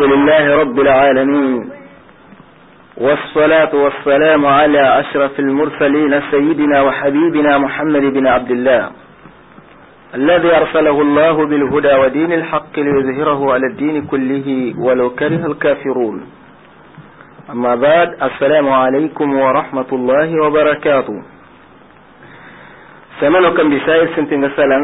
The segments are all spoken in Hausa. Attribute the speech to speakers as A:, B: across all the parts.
A: لله رب العالمين، والصلاة والسلام على أشرف المرسلين سيدنا وحبيبنا محمد بن عبد الله الذي أرسله الله بالهدى ودين الحق ليظهره على الدين كله ولو كره الكافرون. أما بعد، السلام عليكم ورحمة الله وبركاته. سمنكم بسائر سنتين سلام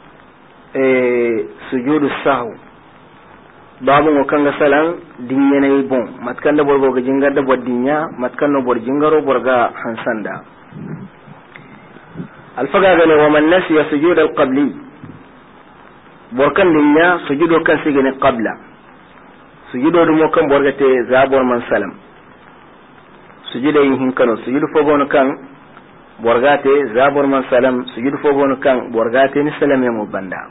A: سجود السهو babu mo kanga salan dinya nay bon matkanda borgo ga jingar da bodinya matkanda bor jingaro borga hansanda alfaga gane wa man nasiya sujud alqabli borkan dinya sujudo kan sigene qabla sujudo do mo kan borga te zabor man salam sujudo yin hinkano sujudo fogono kan borga te zabor man salam sujudo fogono kan borga te ni salam ya mo banda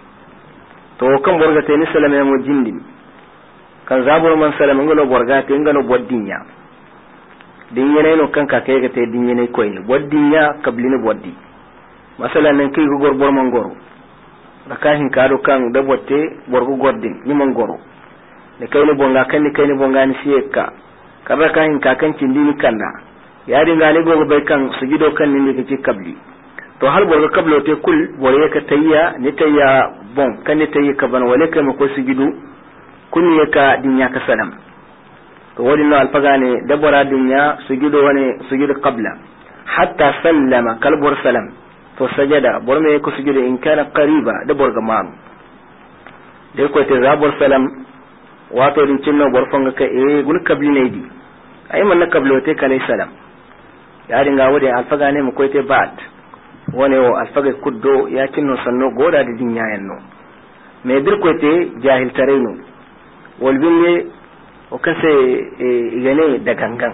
A: to kan borga te ni salama mo jindi kan zabur man salama ngalo borga te ngalo boddinya dinya ne no kan ka kai ga te dinya ne koy boddinya kablini boddi masalan nan kai gor bor man goro da ka hin kado kan da botte borgo goddin ni man goro ne kai ne bonga kan ni kai ne bonga ni siyeka kada ka hin ka kan cindi ni kanda ya dinga ne gogo bai kan sugido kan ni ne ke kabli to hal borgo kablo te kul bore ka tayya ni tayya bon kan ne tayi ka ban wale kai mako sujudu kunni ka dinya ka salam to wani no alfaga ne dabara dinya sujudu wani sujudu qabla hatta sallama kalbur salam to sajada bor me ko sujudu in kana qariba da borga maam de ko te zabur salam wato din cinno bor fanga ka gul kabli ne di ay man na kablo te kanai salam ya dinga wode alfaga ne mu ko te ba'd wani o alfaga kuddo ya kinno sanno goda da dinya yanno me dir ko te jahil tarayno walbinne o kase igane da gangan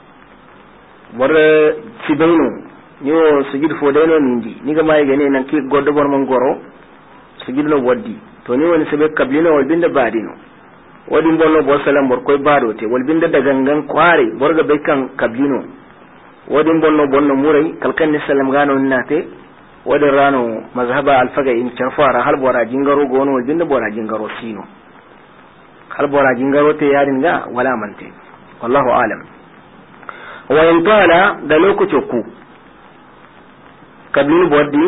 A: war sibayno yo sujud fo dayno nindi ni ga may gane nan ki goddo bor man goro sujud no waddi to ni woni sebe kablino walbinde baadino wadi bonno bo salam bor koy baado te walbinde da gangan kware bor ga be kan kablino wadi bonno murai kalkan ni salam gano nate wadi rano mazhaba alfaga in charfara hal bora jingaro gono walbinde bora jingaro sino hal bora jingaro te yarin ga wala mante wallahu alam wa in tala da lokaci ku kablin boddi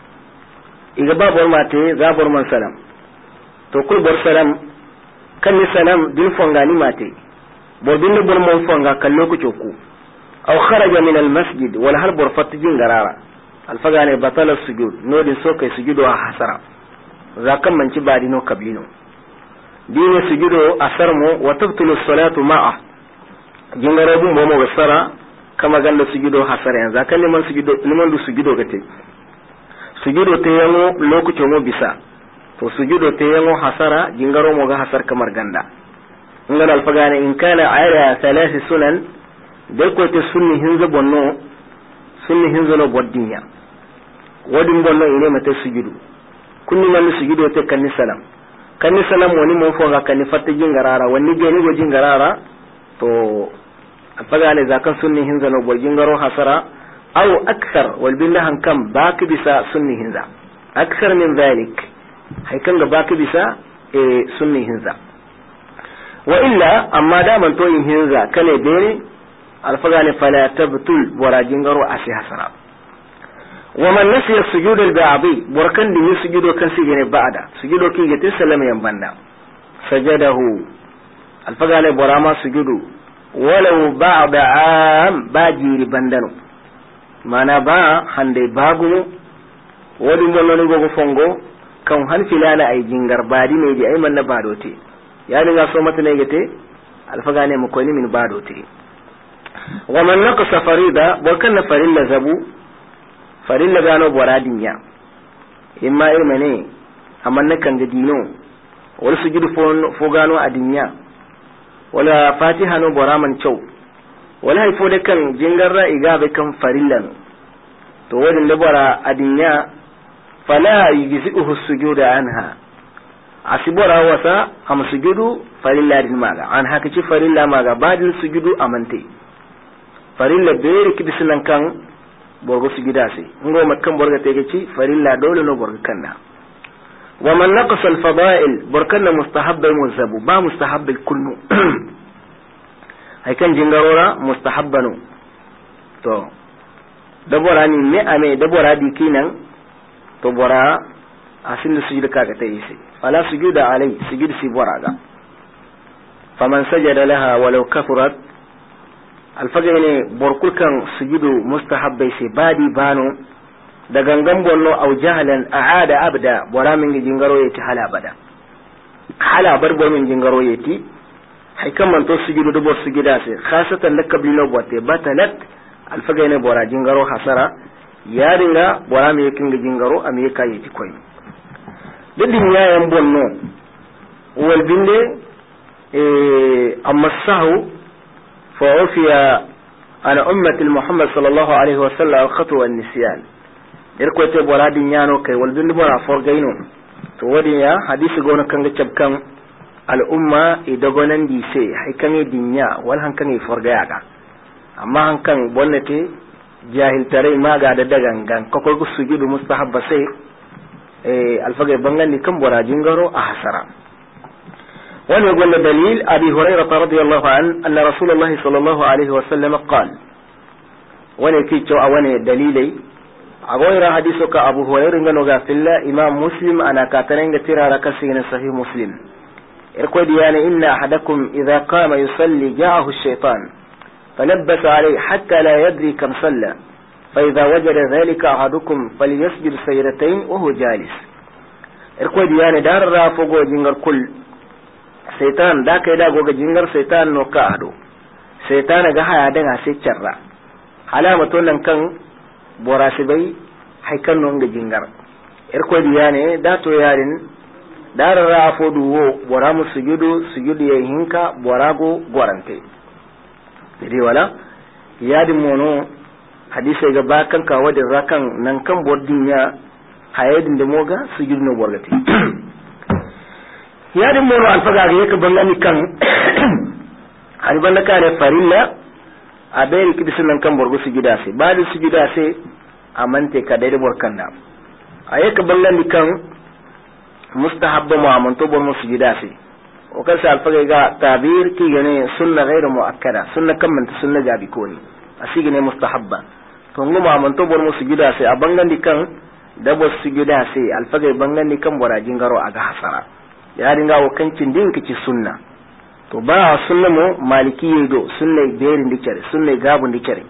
A: iga babor mate zabor man salam to kul bor salam kan ni salam din fongani mate bor bin bor mon fonga kan lokaci ku aw kharaja min al masjid wala hal bor fat jingarara alfaga ne batala sujud no din so kai sujudo a hasara zakan manci badino kablino dine sujudo asarmo wa tabtulu salatu ma'a jingara bum bomo gasara kama ganda sujudo hasara yanzu kan liman du sujudo gate sujudo te yango lokacin mo bisa to sujudo te yango hasara jingaro mo ga hasar kamar ganda ngal alfagane in kana ala thalath sunan dai ko te sunni hinza bonno sunni hinza no boddinya wadin bonno ine mata sujudo kunni man sujudo te kan salam kan salam woni mo fo ga kan fatta jingarara wani geni go jingarara to afagale zakan sunni hinza no bo jingaro hasara aw akthar wal billahi kam baki bisa sunni hinza akthar min dhalik hay kan ga baki bisa sunni hinza wa illa amma da man to yin hinza kane bene alfagale fala tabtul wala jingaro asi hasara ومن نسي السجود البعضي بركن دي سجودو كان سيجني بعد سجودو كي جت سلام ينبندا سجده الفقال براما سجودو ولو بعد عام باجي بندنو مانا با هندي باغو ودي مولوني غو فونغو كان هن فلانا اي جينغار بادي مي دي اي من بادوتي يعني nga so mata ne gete alfagane mu koy ni min badoti ومن نقص فريضه بركن فريلا zabu farilla gano boradinya imma irmane amanna kan ga dino wal sujudu fo gano adinya wala fatiha no boraman chau wala haifo da kan jingarra iga be kan farillan to wadin da bora adinya fala yujzi'uhu sujuda anha asibora wasa am sujudu farilla din maga an haka ci farilla maga badin sujudu amante farilla bere kibisinan kan borgo sujida sai ngo makkan borga tege ci farilla dole no borga kanna wa man naqasa al fada'il burkanna mustahabba muzabu ba mustahabbil kullu hay kan jingarora mustahabbanu to dabora ni me ame dabora di kinan to bora asin sujuda kaga ta isi fala sujuda alai sujud si boraga faman sajada laha walau kafurat alfaga ne borkul kan sujudu mustahabbai sai badi bano da gangan bonno au jahalan aada abda bora min jingaro yati hala bada hala barbo min jingaro yati hay kan man to sujudu do bor sujida sai khasatan lakablino bote batalat alfaga ne bora jingaro hasara yaringa bora mi yakin jingaro am yaka yati koy dadin yayan bonno wal binde amma sahu fa ufiya ana ummati muhammad sallallahu alaihi wasallam al-khatu wan nisyan irko te bora din yano kai wal binde bora forgaino to wadi ya hadisi gona kanga cabkan al-umma idagonan di se haikane dinya wal hankane forgaya ga amma hankan bonnete jahil tare maga da dagangan kokol ku sujudu mustahabba sai alfaga bangani kan bora jingaro a hasara wani gwanda dalil abi hurairah radiyallahu an anna rasulullah sallallahu alaihi wasallam qala wani kicho a wani dalilai a goyira hadiso ka abu hurairah ngano ga filla imam muslim ana katarenga tirara kasina sahih muslim irko diyana inna ahadakum idha qama yusalli ja'ahu ash-shaytan فلبس عليه حتى لا يدري كم صلى فإذا وجد ذلك أحدكم فليسجد سجدتين وهو جالس إركو دياني دار رافقو جنگر كل سيطان دا كيدا غوغ جنگر سيطان نوكا أدو سيطان غها يدنها سيچرا علامة ونن كان براسبي حيكن نونغ جنگر إركو دياني داتو يارين دار رافو دوو برامو سجود يهنكا براغو غورانتي dai wala yadin mono hadisi ga bakan ka wadin rakan nan kan bordin ya hayadin da moga sujud no borgati yadin mono alfaga ga yake bangani kan har banda kare farilla a bayri kidisin nan kan borgo sujuda sai bada sujuda sai amante ka dai borkan da ayaka bangani kan mustahabba mu amanto bor mu sujuda sai وكذا الفقه جاء تعبير كي يعني سنة غير مؤكدة سنة كم من سنة جابي كوني أسيجني مستحبة تونغو ما من تبور مسجدا سي أبانغان دي كان دبو سجدا سي الفقه بانغان دي كان برا جنغارو أغا حسرا يعني نغا وكان تندين كي سنة تو با سنة مو مالكي يدو سنة بيرين دي كري سنة غابون دي كري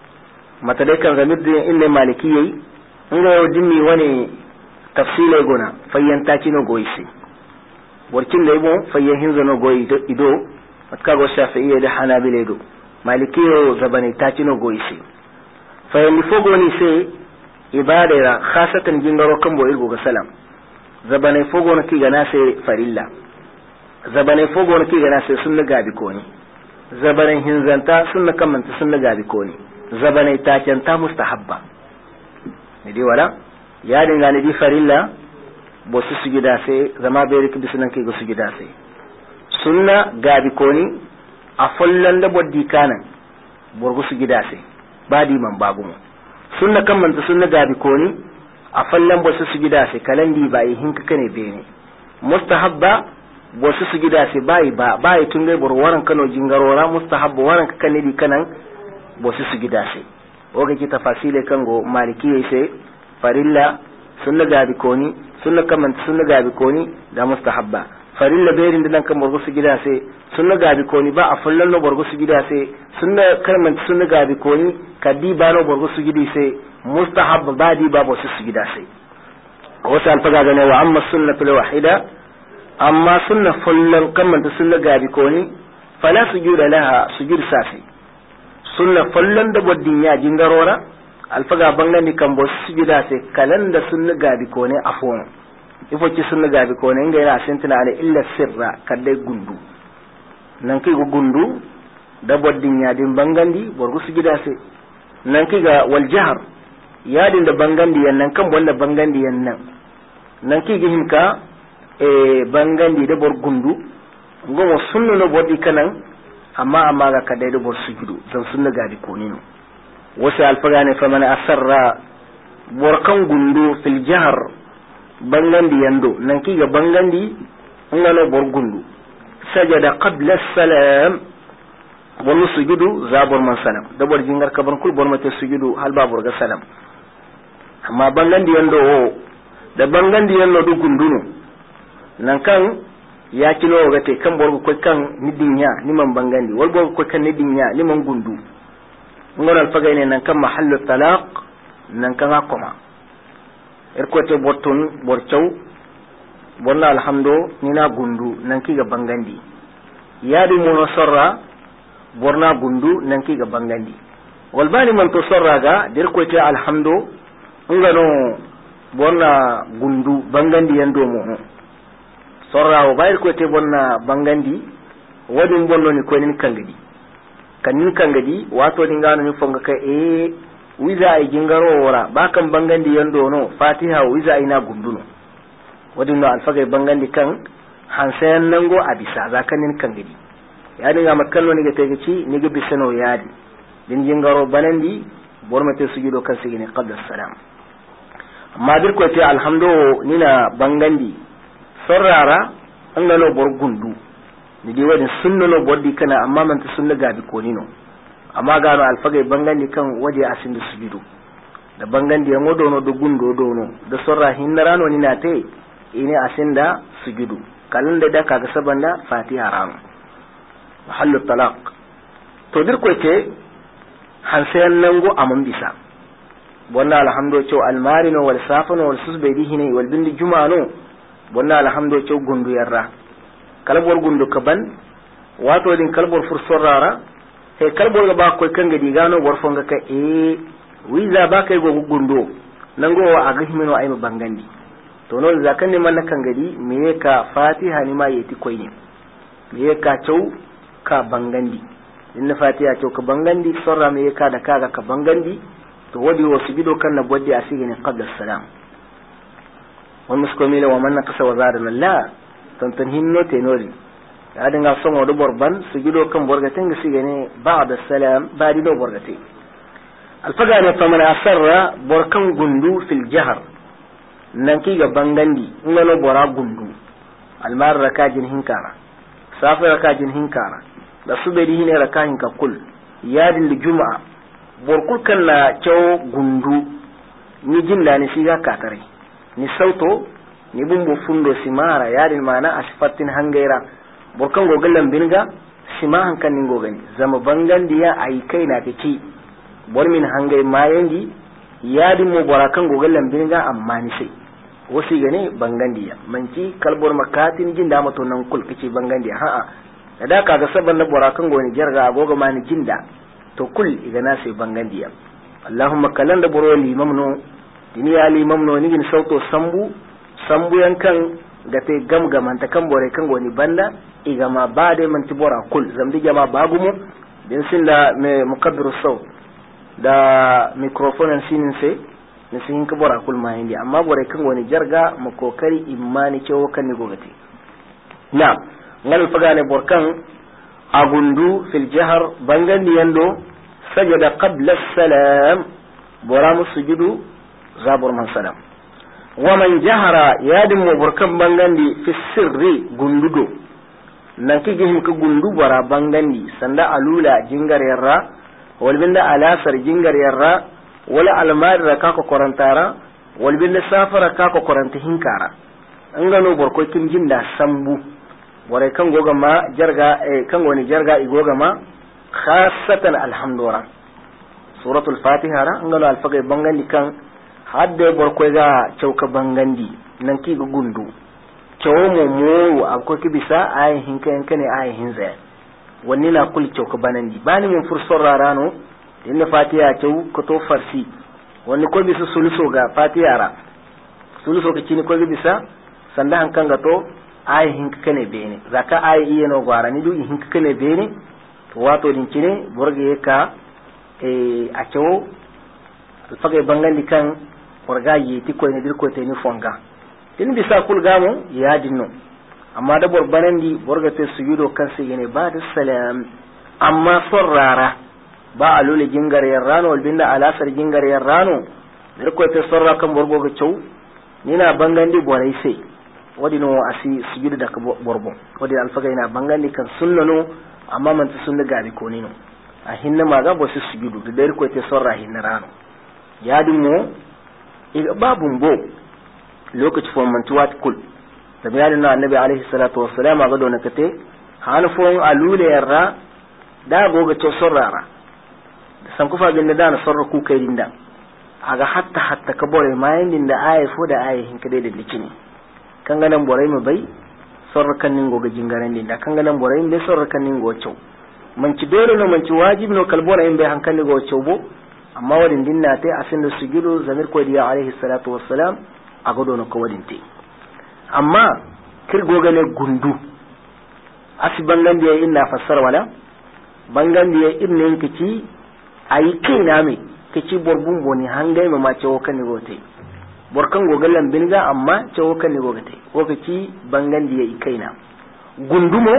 A: متى دي كان غمير دي إني مالكي يي نغا يوجمي واني تفصيل يغونا فينتاكي نو غويسي warkin da yabo fayyahin zano goyi ido matka go shafi'iyya da hanabila ido malikiyo zabani ta cino goyi sai fayyan fogo ni sai ibada khasatan jingaro kan bo irgo ga salam zabani fogo na kiga na sai farilla zabani fogo na kiga na sai sunna gabi ko ni zabani hinzanta sunna kamanta sunna gabi ko ni zabani ta canta mustahabba ne dai wala ya dinga ne di farilla bosu sujida sai zama bai riki bisunan kai ga sujida sai sunna gabi koni a follan da boddi kanan borgo sujida sai badi man bagumo sunna kan man sunna gabi koni a follan bosu sujida sai kalandi bai hinka kane bene mustahabba bosu sujida sai bai tungai bor waran kano jingarora mustahabba waran kane di kanan bosu sujida sai oga ki tafasile kango maliki sai farilla sunna gabi koni sunna kaman sunna gabi koni da mustahabba farilla berin dinan kan borgo su gida sai sunna gabi koni ba a fallan no borgo su gida sai sunna kaman sunna gabi koni kadi ba no borgo su gidi sai mustahabba ba di ba bo su gida sai wasa alfaga ga ne wa amma sunnatul wahida amma sunna fallan kaman sunna gabi koni fala sujuda laha sujud safi sunna fallan da boddin ya jingarora alfaga bangani kan bo sujida sai kalan da sunna gabi ko ne afon ifo ci sunna gabi ko ne ngai na sentina ala illa sirra kadai gundu nan kai go gundu da boddin ya din bangandi borgo sujida sai nan kai ga wal jahr ya din da bangandi yan nan kan wanda bangandi yan nan kai ga himka bangandi da bor gundu ngomo sunna no boddi kanan amma ga kadai da bor sujudu dan sunna gabi ko ne no wasu alfaga ne fa mana asarra borkan gundu fil jahr bangandi yando nan ki ga bangandi ngano bor gundu sajada qabla salam bonu sujudu zabor man salam da bor jingar kaban kul bor mate sujudu hal babur ga salam amma bangandi yando o da bangandi yando du gunduno nan kan ya kilo ga te kan bor ko kan nidinya ni man bangandi wal bor ko kan nidinya ni man gundu ngoral fagayne nan kan mahallu talaq nan kan akoma erkote borton borchaw bonna alhamdo nina gundu nan ki ga bangandi yadi mono sorra borna gundu nan ki ga bangandi wal bani man to sorra ga derkote alhamdo ngano bonna gundu bangandi yando mo sorra o bayir kote bonna bangandi wadin bonno ni ko nin kangadi kanin kangadi wato dingano ni fonga ka wiza ay jingaro wora bakan bangandi yando no fatiha wiza ina gunduno wadin no alfagay bangandi kan hansayan nango abisa zakanin kangadi yadi ga makallo ni ga tegeci ni ga bisano yadi din jingaro banandi bormate sujudo kan sigini qabla salam amma dir ko te alhamdo nina bangandi sorrara an gano bor gundu ni di wadin sunna no boddi kana amma man ta sunna gabi ko nino amma gano alfagay bangandi kan waje asin da sujudu da bangandi yango dono do gundo dono da sorra hinnarano ni na te ine asin da sujudu kalin da kaga sabanda fatiha ran mahallu talaq to dir ko te hansayan nango amon bisa bonna alhamdo cew almarino wal safano wal susbaydi hine wal bindi jumano bonna alhamdo cew gundu yarra kalbor gundu kaban wato din kalbor fursorara he kalbor ga ba koy kanga digano bor fonga ka wiza ba kay go gundo nango wa aga himino ay bangandi to non zakanne man kanga di me ka fatiha ni ma yeti koyni me ka cew ka bangandi inna fatiha cew ka bangandi sorra me ka da kaga ka bangandi to wadi wasujudo kan na boddi asigini qabla salam wal muskomila wa man naqasa wa zada la tantan hinno tenori ya dinga songo do borban sujudo kan borgate ngi sigene ba'da salam badi do borgate al fagana faman asarra borkan gundu fil jahr nan ki ga bangandi ngano bora gundu al mar rakajin hinkara safa rakajin hinkara da subedi hine rakahin ka kul yadin li juma'a borkul kan na cew gundu ni jinda ni siga katare ni sauto ni bumbu fundo simara yarin mana asfatin hangaira borkan gogallan binga sima hankan ni gogani zama bangandiya ai kai na take bor min hangai mayangi yadin mu borakan gogallan binga amma ni sai wasi gane bangandiya manci kalbor makatin jinda mato nan kul kici bangandiya ha'a da kaga saban na borakan goni jarga agoga mani jinda to kul igana sai bangandiya allahumma kalanda boro limamno dini ya limamno ni gin sauto sambu yankan gate gamgaman ta kan bore kan goni banda igama bade man tibora kul zamdi jama bagumo din sinda me muqaddir saut da microphone sinin sai ne sin ka bora kul ma hindi amma bore kan goni jarga mu kokari imani cewo kan ni gogati na ngal fagane borkan agundu fil jahr bangandi yando sajada qabla salam boramu sujudu zabur man salam wa man jahara yadim mo borkan bangandi fi sirri gundudo nan kige him ka gundu bora bangandi sanda alula jingar yarra wal binda alasar jingar yarra wala almar ka ko korantara wal binda safara ka ko koranta hinkara an gano borko kin jinda sambu wore kan goga ma jarga kan woni jarga igoga ma khassatan alhamdulillah suratul fatiha ra ngalo alfaqe bangandi kan hadde borko ga chauka bangandi nan ki gundu chawo mo akko kibisa ay hinkan kane ay hinza wonni na kul chauka banandi bani mun fursor rarano inna fatiha chaw ko to farsi wonni ko bisa suluso ga fatiha ra suluso ko cini ko bisa sanda hankan ga to ay hinka kane bene zaka ay iyeno gwara ni du hinka kane bene to wato din cine borge ka a cewo alfaga bangandi kan warga yeti ko ne dir ko te ni fonga tin bisa kul gamo ya dinno amma da borbanandi borga te sujudo kan sigene ba da salam amma sorrara ba alule jingar yarrano wal binda alasar jingar yarrano dir ko te sorra kan borgo ga cew nina bangandi borai sai wadi no asi sujudu da borbon wadi alfaga ina bangandi kan sunnano amma man sunna gabi ko nino a hinna maga bo su sujudu da dare ko te sorra hinna rano ya dinmo iga babun bo lokaci fo man tuwat kul da bayanin na annabi alaihi salatu wassalam ga dona kate han fo alule yarra da goga to sorrara da san kufa bin da na sorra ku kai dinda aga hatta ka bore mayin dinda ayi fo da ayi hin kade da likini kan ganan bore mu bai sorra kan ningo ga jingaran dinda kan ganan bore mu bai sorra kan ningo cew man ci dole no man ci wajibi no kalbora in bai hankali go cew bo amma wadin dinna tai asin da sujudu zamir ko diya alaihi salatu wassalam a gado na kawadin te amma kirgo gane gundu asi bangan da inna fassar wala bangan da inna yin kici ayi kaina me kici borbun boni hangai ma mace wokan ni gote borkan gogalan binga amma ce wokan ni gote ko kici bangan da yi kaina gundumo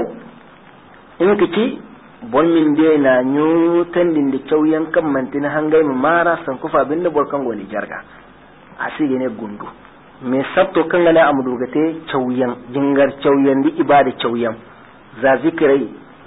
A: in kici bon min de na nyutan din da kauyan kan mantina hangai ma mara san kufa binda borkan goli jarga asige ne gundu me sabto kan gana amudugate chauyan jingar chauyan di ibada chauyan za zikirai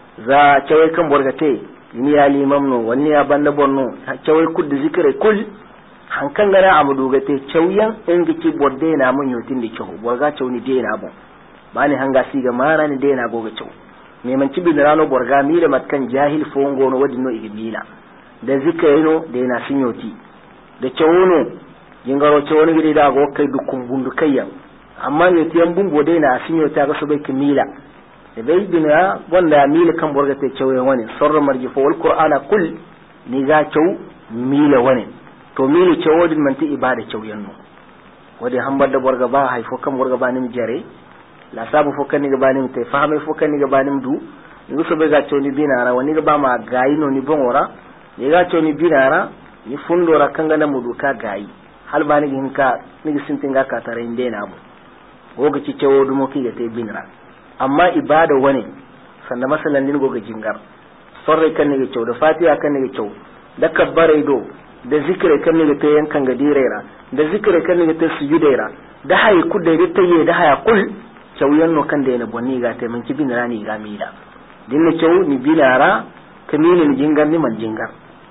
A: za chawai kan borgate ni ya limamno wani ya banda bonno chawai kuddi zikirai kul hankan gana amudugate chauyan in gici bodde na mun yotin di chau borga chauni de na bon bani hanga siga mara ni de na goga chau me man cibi rano borga mi da matkan jahil fongo no wadin no igmila da zikirai no de na sinyoti da chawuno jingaro ce wani gidi da go kai dukun bundu kayya amma ne tiyan bumbo dai na asinyo ta ga su bai kimila da bai bina wanda mila kan borga ta cewa wani sarra marji fa wal qur'ana kul ni ga cew mila wani to mila cewa din man ti ibada cewa no wadi hambar da borga ba haifo kan borga ba nim jare la sabu fo kan ni ga ba nim te fahame fo kan ni ga ba nim du ni so bai ga cewa ni binara wani ga ba ma gayi no ni bonora ni ga cewa ni binara ni fundora kan ga na muduka gayi hal ba ni hinka ni sintin ga ka tare inde na bu goga ci cewo dumo ki ga te binra amma ibada wani sanda masalan din goga jingar sorre kan ni ga cewo da fatiha kan ni ga cewo da kabbare do da zikire kan ni ga te yankan ga direra da zikire kan ni ga te sujudaira da hayi kudde da taye da haya kul cewo no kan da ne bonni ga te man ki binra ni ga mila din ne cewo ni binara kamilin jingar ni man jingar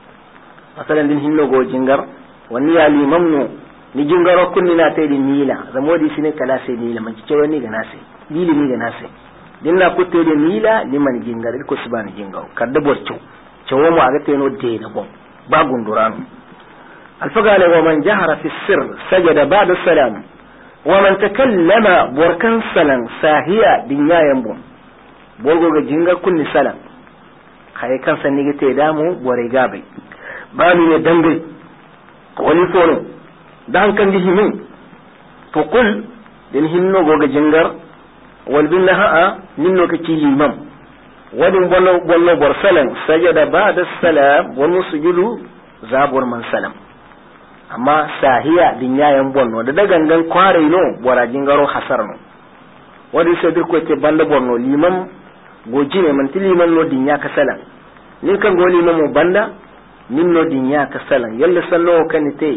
A: masalan din hinno go jingar wani ya limam no ni jingaro kunni na tay di nila zamodi sine kala sai nila man ci wani ga nase nili ni ga nase dinna kutte di nila liman jingar ko subhana jingaro kadda borcho cewo mu aga teno de na bon ba gundurano alfagala wa man jahara fi sirr sajada ba'da salam wa man takallama borkan salan sahiya dinyayan bon borgo ga jingar kunni salam kai kan sanni ga te damu bore gabe ba ni ne dambe wani fono dan kan di himin to kul din hinno goga jingar wal billaha minno ka ci limam wadin bollo borsalan sajada ba'da salam wa sujudu zabur man salam amma sahiya din yayan bonno da dagangan kware no bora jingaro hasarno wadi sai dir ko te banda bonno limam goji ne man tiliman no din ya ka salam nin kan go limam mo banda minno dinya ka salan yalla sanno kanite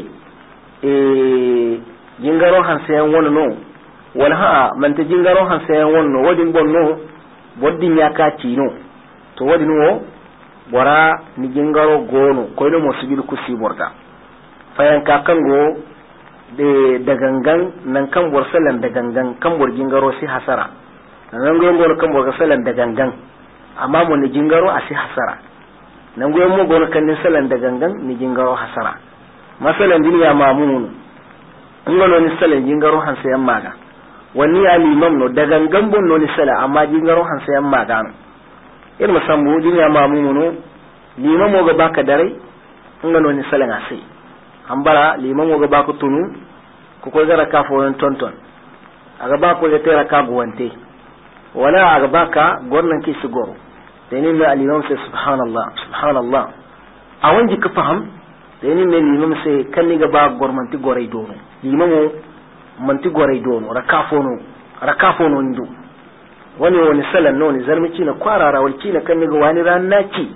A: jingaro hansayan wono no wala ha man ta jingaro hansayan wono wadin bonno boddin ya ka tino to wadin wo bora ni jingaro gono ko no mo sujudu kusi borda fayan ka kango de dagangan nan kan bor salan dagangan kan bor jingaro si hasara nan go kan bor salan dagangan amma mo ni jingaro asi hasara nan goyen mu gona kan salan da gangan ni jingaro hasara masalan duniya mamun ngolo ni salan jingaro hansa yan maga wani ya limam no da gangan bon no ni sala amma jingaro hansa yan maga no irin musammu duniya mamun no limam mo ga baka dare ngolo ni salan asai ambara limam mo ga baka tunu ko ko gara ka fo tonton aga ba ko le tera ka guwante wala aga baka gornan ki sigoro dani mai al-imam sai subhanallah a wanji ka faham dani mai limam sai kan ni ga ba gormanti gorai dono limamu manti gorai dono rakafono ndo wani salan no ni zarmici na kwarara walci na kan ni ga wani ran naki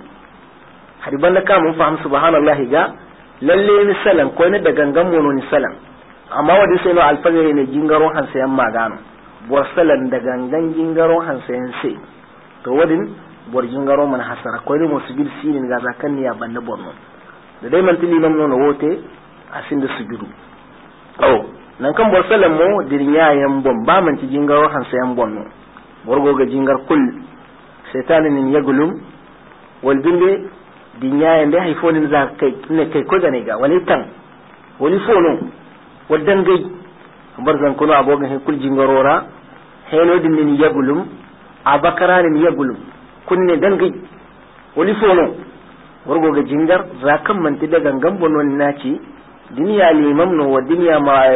A: hadiban da ka mun faham subhanallah ga lalle ni salan ko ne da gangan mono ni salan amma wadi sai no alfagare ne jingaro hansayan magano bor salan da gangan jingaro hansayan sai to wadin bor jingaro man hasara ko ni musbil sinin ga zakan ya banda borno da dai man tili man no wote asinda sujudu nan kan bor salan mo dirnya yan bom ba man ci jingaro hansayan bonno borgo ga jingar kul shaytanin yagulum wal binde dinya yan da haifonin za kai ne kai ko gane ga wani tan wani fono waddan gai bar zan kuno abogan he kul jingarora helo din yagulum abakaranin yagulum kunne dan gai wani fono borgo ga jingar za kan manti da gangan bonon naci duniya limam no wa duniya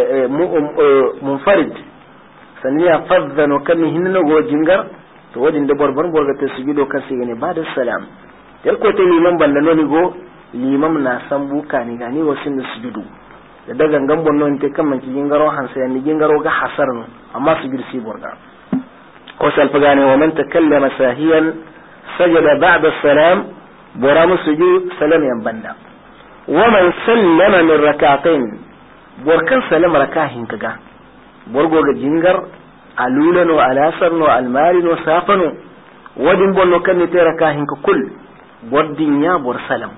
A: munfarid saniya fadzano kan hinna go jingar to wadin da barbar borga ta sujudo kan sai ne ba da salam yar ko te limam ballano ni go limam na san buka ni gani wasin da sujudu da daga gangan non te kan manci jingaro hansa ni jingaro ga hasar no amma sujud si borga ko sal pagane wa man takallama sahiyan sajada ba'da salam boramu sujud salam yan banda ومن سلم من ركعتين بوركن سلم ركاهين كغا بورغو جينغر الولن والاسرن والمالن وسافن ودين بونو كن تي ركاهين كل بودينيا بور سلام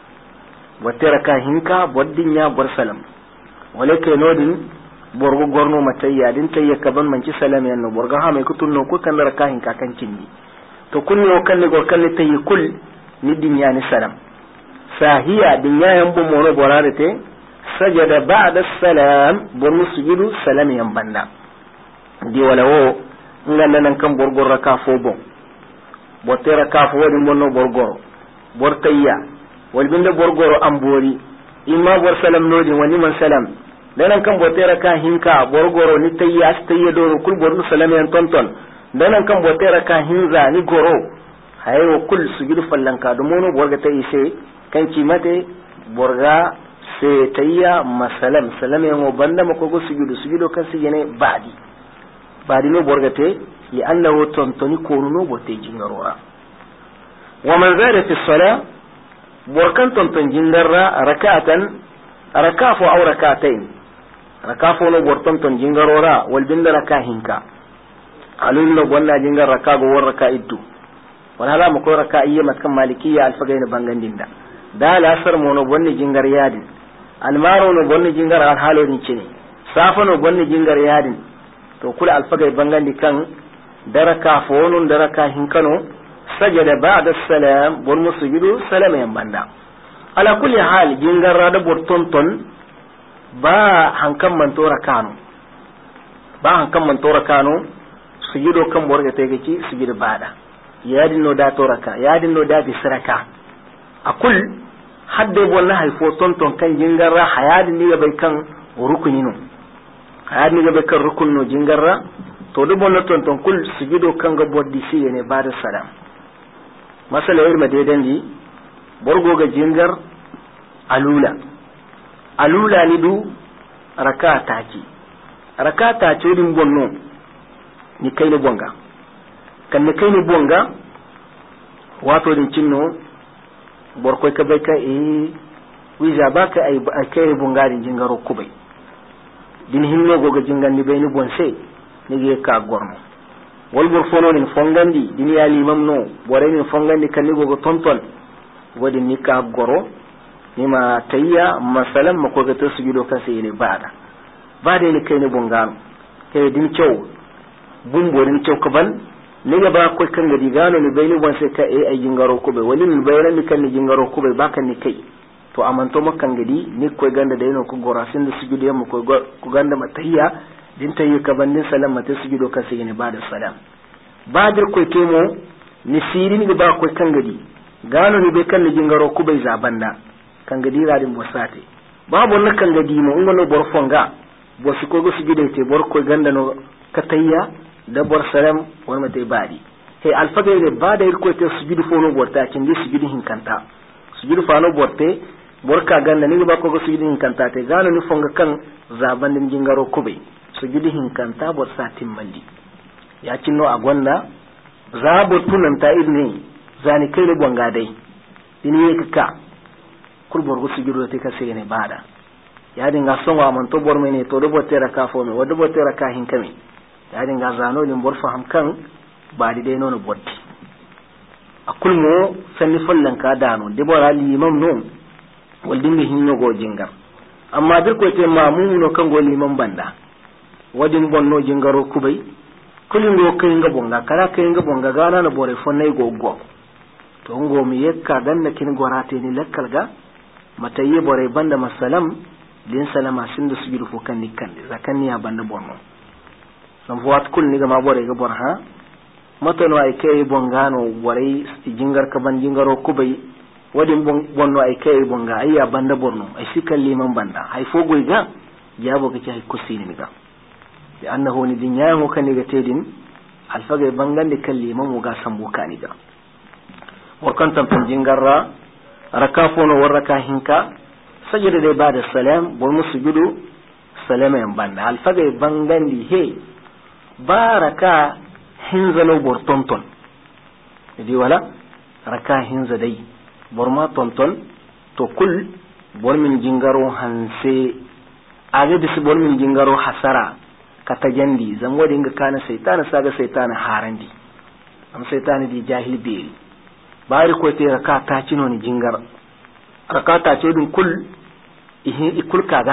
A: وتركاهين كا بودينيا بور سلام ولكن نودين بورغو غورنو متيا دين تي كبن منشي سلام ين بورغا ها مي كتونو كو كن ركاهين كا كان كيني تو كنيو كن غو كن تي كل ني دينيا ني سلام فهي دنيا ينبو مونو برارته سجد بعد السلام برمو سجدو سلام ينبنا دي ولو nganda nan kan borgor raka fo bon botte raka fo wadi monno borgoro bortayya wal binde borgoro ambori imma bor salam nodi wani man salam danan kan botte raka hinka borgoro ni tayya astayya do kul borno salam yan tonton danan kan botte raka hinza ni goro hayo kul sujudu fallanka do mono borga tayi sai kan mate borga se tayya masalam salam yango banda mako go sujudu kan sigene badi no borga te li annahu tontoni konuno bote jingarora wa man zada fi salat borkan tonton jingarra rak'atan rakafu aw rak'atayn rakafu no borton ton jingarora wal binda rakahinka alun no bonna jingar rakago wor rak'iddu wala la mako rak'iyya matkan malikiyya alfagaina bangandinda da lasar mono bonni jingar yadin almaro no bonni jingar al halo ni cine safa no bonni jingar yadin to kula alfagai bangandi kan daraka fonun daraka hinkano sajada ba'da salam bon musujudu salama yan banda ala kulli hal jingar rada bortonton ba hankan man tora kano sujudo kan borga tegeci sujudu bada yadin no da toraka yadin no da bisraka akul hadde bonna haifo tonton kan jingarra hayadin ni bai kan rukuni no hayadin ni bai kan rukun no jingarra to do bonna tonton kul sujudo kan ga boddi shi ne bada salam masala irma de dangi borgo ga jingar alula ni du rakata ce din bonno ni kai ne bonga kan ni kai ne bonga wato din cinno borkoy ka bai ka wiza baka ay kai bungarin jingaro kubai din hinno goga jingandi bai ni bonse ni ge ka gorno wal burfono ni fongandi din ya limam no bore ni fongandi kan ni goga tonton wadi ni ka goro ni ma tayya masalan mako ga tasjudo kan sai ne bada ni kai ni bungano kai din cew bumborin cew kaban ni ga ba ko kan gadi gano ni bayni bon sai ka ay jingaro ko be wali ni bayran ni kan ni jingaro ko be baka ni kai to amanto makan gadi ni ko ganda da yino ko gorasin da sujudu yamma ko ganda matayya din tayi ka bandin salam mata sujudu ka sai ni bada salam badir ko kemo ni sirin ga ba ko kan gadi gano ni be kan ni jingaro ko be zabanda kan gadi radin bosate babu na kan gadi mo ngono borfonga bo su ko go sujudu te bor ko ganda no katayya dabar salam wani mata ibadi sai alfaga ne ba da irko ta sujudu fono borta kin di sujudu hinkanta sujudu fano borte borka ganna ni ba ko sujudu hinkanta te gano ni fonga kan zaban din jingaro kube sujudu hinkanta bor satin malli ya cinno a gonna zabo tunan ta irne zani kai ne bonga dai dini yake ka kurbor go sujudu te ka sai ne bada ya dinga songo man to bor mene to do botte raka fo me wado botte raka hin kame ya dinga zano din bor faham kan ba di dai nono botti akul mo sanni fallan ka dano de bor ali imam no wal dinga hinno go jingar amma dir ko te mamu no kan go liman banda wadin bonno jingaro kubai kulin go kai nga bonga kala kai nga bonga gana na bore fonnai go go to ngo mi yekka ganna kin gorate ni lakkal ga mataye bore banda masalam din salama sindu sujudu fo kan nikkan zakanni ya banda bonno non fuat kul ni ga ma bore ga borha matono ay kay bongano bore jingar ka ban jingaro kubai wadin bonno ay kay bonga ay ya banda borno ay sikal liman banda hay fo goy ga jabo ga ci hay kusini ni ga لأنه ندنياه كان يجتهدين الفجر بنجان لكلمة مقاسم بوكانيجا وكان تنتم جنجرة ركافون وركاهنكا سجد لي بعد السلام والمسجد سلام ينبان الفجر بنجان لي هي باركا هنزلو بورتونتون دي ولا ركا هنز دي برما تونتون تو كل بور من جنجرو هنسي أجد بور من جنجرو حسرا kata jandi zan wadi nga kana saytana saga saytana harandi am saytana di jahil beri bari ko te rakata cino ni jingar rakata ce dun kul ikul kaga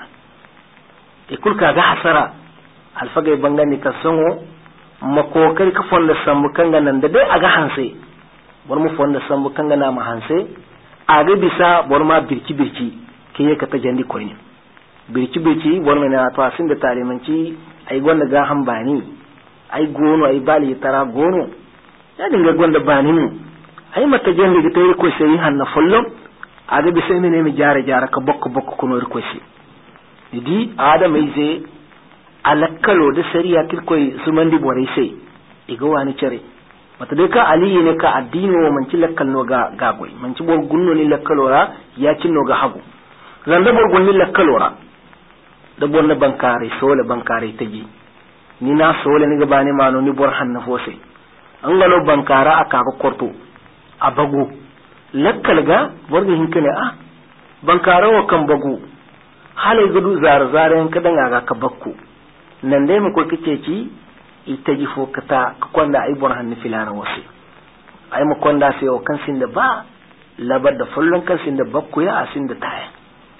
A: hasara alfaga bangani ka songo makokari ka fonda sambu kanga nan da dai aga hanse bor mu fonda sambu kanga na ma hanse aga bisa bor ma birki ke kata jandi ko ni birki bor mena to asin da talimanci ai gonda ga hambani ai gono ai bali tara gono ya dinga gonda bani mu ai mata jandi ga tayi ko sai hanna follom aga bi sai mene mi jara ka bokk kuno ko sai idi adam ai je alakkalo da sariya kirkoi su mandi bore sai iga wani cire mata dai ka aliyi ne ka addini wa manci lakkal no ga gagoi manci bor gunno ni lakkalora ya cinno ga hagu zanda bor gunni lakkalora da bonna bankare sole bankare taji ni na sole ni gabani mano ni bor hanna fose an galo bankara aka ga korto abagu lakkal ga borga hinkane bankara wa kan bagu halai gudu zar-zaren kadan ga ka bakku nan dai mu ko kice ci ita ji fo kata ka kwanda ai bor hanna filana wose ai mu kwanda sai o kan sin da ba labar da fullun kan sin da bakku ya asin da taya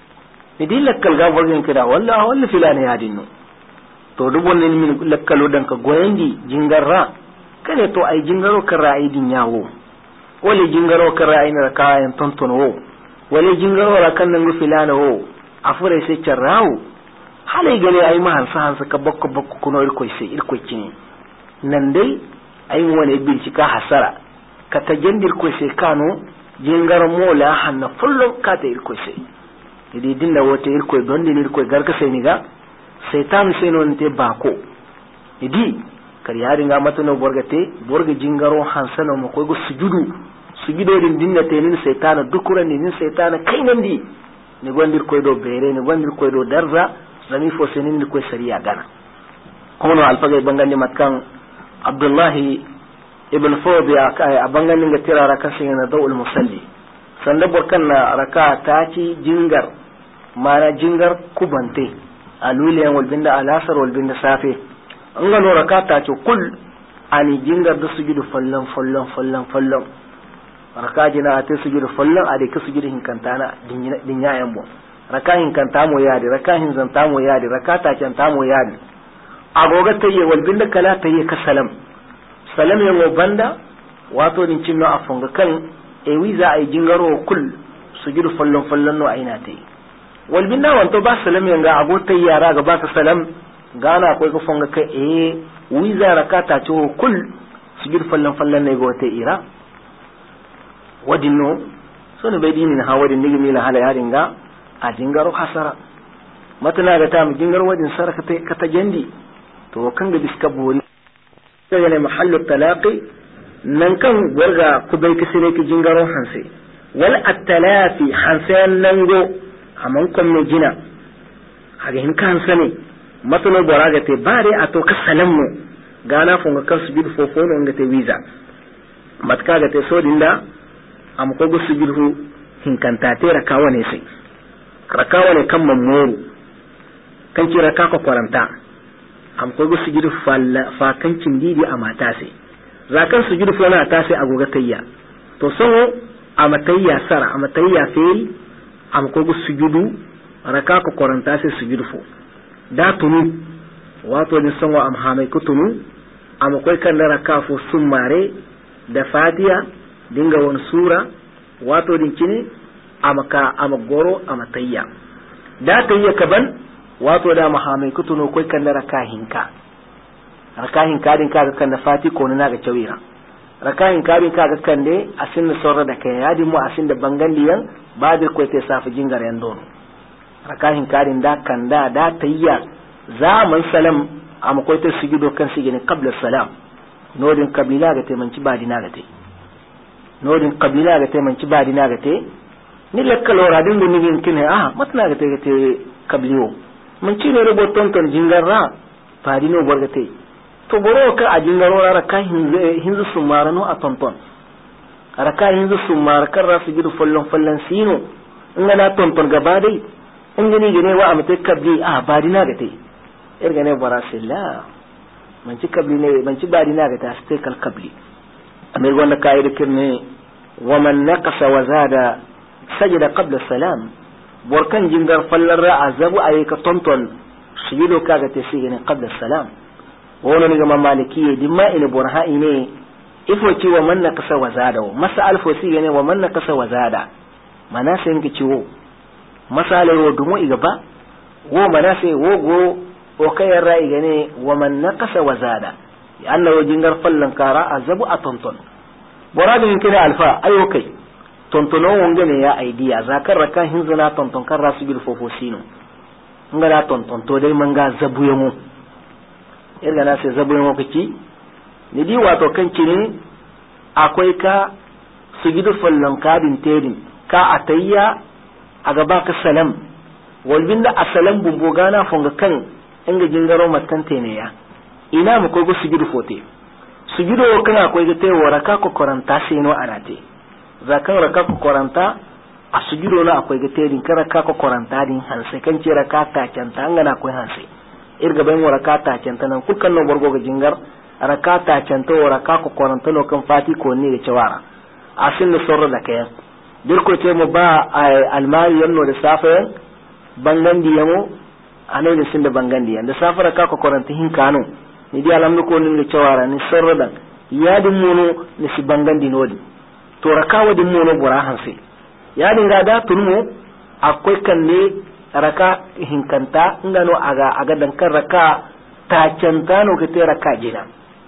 A: idi lakkal ga borgen kida wallahi filana ya dinno to dubon ne min lakkalo dan ka goyandi jingarra kane to ai jingaro kan ra'ayi din yawo wala jingaro kan ra'ayi na kayan tonton wo wala jingaro ra kan nan filana wo afure sai charrawo halai gane ai ma hansa ka bakko kuno irko kin nan dai ai wani bincika hasara ka ta jandir ko sai kano jingaro mola hanna fullo ka ta irko sai idi dinda wote irko don din irko garka sai ni ga shaytan sai non te bako idi kari yari nga matano borga jingaro hansano mo ko go sujudo din dinna te nin shaytan dukura nin shaytan kainan di ni gondir ko do bere ni gondir ko do darza nami fo senin ko sariya gana kono alfaga bangani matkan abdullah ibn fawd ya kai abangani ga tirara kasin na dawul musalli sanda borkan na raka ta ci jingar mana jingar kubante aluliyan walbinda alasar walbinda safe an gano raka ta ci kul ani jingar da sujudu fallon raka jina ta sujudu fallon a da ka sujudu hinkantana dinya yan bo raka hinkanta mo yadi raka hinzanta mo yadi raka ta canta mo yadi agoga tayye walbinda kala tayye ka salam yan banda wato din cinno afunga kan wiza ay jingaro kul sujudu fallon no aina tai wal binna wanto ba salam yanga ago tay yara ga ba ka salam gana akwai ka fonga kai wiza rakata to kul sujudu fallon ne go tai ira wadinno so ne bai dinin ha wadin nigi mila hala yaringa a jingaro hasara matana ga ta mu jingaro wadin saraka tai ka ta jandi to kan ga biska bori sai ne mahallu talaqi nan kan warga kubai kisire ki jingaro hanse wal at-talafi hansan nango aman kon me jina haga hin kan sane matuno boraga te bare ato ka salamu gana fonga kan sujud fofo no ngate wiza matka ga te sodinda am ko go sujud hin kanta te rakawa ne sai raka wani kan mamoru kan ci raka ko kwaranta am ko sujudu fa kan cin didi a mata sai zakan sujudu fa na ta sai a goga tayya to so a matayya sara a matayya fail am ko sujudu raka ko kwaranta sai sujudu fo da tunu wato ni sanwa am ha mai kutunu am ko kan raka fo summare da fatiha dinga wani sura wato din kini amaka amagoro amatayya da tayya kaban wato da mahamai kutuno koi kan da rakahin din kaga kan da fati ko na ga cawira rakahin din kaga kan de asin sorra da kai yadi mu asin da bangandiyan ba da koi te safi jingar yan dono rakahin din da kan da tayya zaman salam am koi te sujudo kan sigine qabla salam nodin kabila ga te manci ba dina ga te nodin kabila ga te manci ba dina ga te ni lekkalora din ni ngin kine matna ga te kabliyo mun ci ne rubuton ton jingarra fadino borgate to boro ka a jingarora raka hinzu sumarano a tonton raka hinzu sumar kan rasu gidu fallon sino ngana tonton gaba dai ingini gine wa amte kabli badina gate irga ne barasilla man ci kabli ne man ci badina gate aste kal kabli amir gonda kaide kirne wa man naqasa wa zada sajada qabla salam borkan jingar fallar azabu ayka tonton sujudo kaga te sigene qabla salam wono ni ga maliki dimma ina borha ine ifo ci wa man nakasa wazada masal fo sigene wa man nakasa wazada mana sai ngi ciwo masale ro dumo iga ba wo mana sai wogo o kayar rai gane wa man nakasa wazada anna jingar fallan kara azabu a tonton boradin kina alfa ayo kai tontono wonga ne ya idea zakar raka hinzuna tonton kan rasu bil fofo sino ngala tonton to dai manga zabu yamu irga na sai zabu yamu kici ni di wato kan kini akwai ka sujudu fallan kadin tedin ka atayya a gaba ka salam walbinda asalam bumbo gana fonga kan inga jingaro matante ne ya ina mu ko sujudu fote sujudu kan akwai ga te waraka ko koranta sai no anate zakan raka ko koranta a sujudo na akwai ga tedin kara ka ko koranta din hanse kan ce raka ta canta an gana akwai hanse irga bayan raka ta canta nan kulkan no borgo ga jingar raka ta canta raka ko koranta no kan fati ko ne ga cewara asin da sorra da kayan dirko ce mu ba almari yanno da safa bangandi yamo anai da sin da bangandi da safa raka ko koranta hin kanu ni di alamdu ko ne ga cewara ni sorra da yadin mono ni si bangandi nodi to raka wadin mono bura hanse ya dinga da tunmu akwai kan ne raka hinkanta ngano aga dan kan raka ta cantano ke te raka jina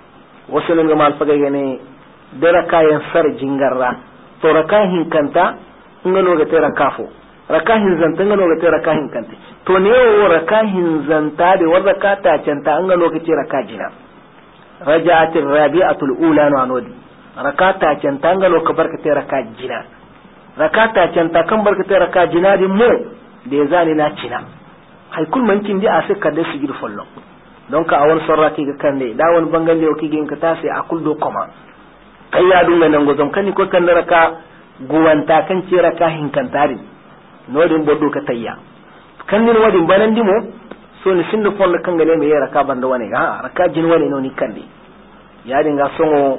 A: wasu ne mal faga ne da raka yan sar jingarra to raka hinkanta ngano ke te raka fo raka hinzanta ngano ke te raka hinkanta to ne wo raka hinzanta da wanda ka ta canta ngano ke te raka jina raja'atir rabi'atul ula no anodi rakata canta ngalo ka barka te raka jina rakata canta kan barka te raka jina din mo da ya zani na cina hay kul man cin di a sai ka da su gir follon don ka awon sarrati ga kan ne da wani bangalle o kigin ka ta sai akul do koma kai ya dunga nan gozon kan ko kan raka guwanta kan ce raka hinkantari nodin boddo ka tayya kan din wadin banan dimo so ni sindu folla kan gale me raka banda wani raka jin wani no ni kan de ya dinga songo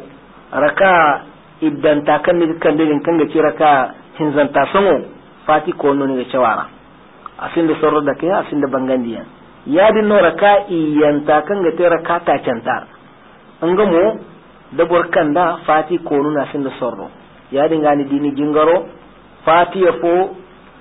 A: raka idan ta kan ni kan din kan ga ci raka hinzanta songo fati ko no ni ga cewara asin da sorro da kai asin da bangandiya ya din no raka iyanta kan ga te raka ta canta an ga mo da burkan da fati ko no na asin da sorro ya dinga ni dini jingaro fatiya fo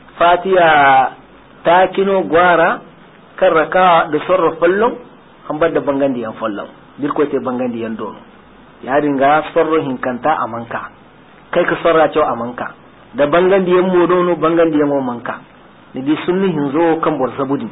A: fatiya ta kino gwara kan raka da sorro fallon an bar da bangandiyan fallon dirko te bangandiyan dono ya dinga sorro hinkanta a manka kai ka sorra cewa a manka da bangandiyan modono bangandiyan mo manka ni di sunni hinzo kan bor sabudi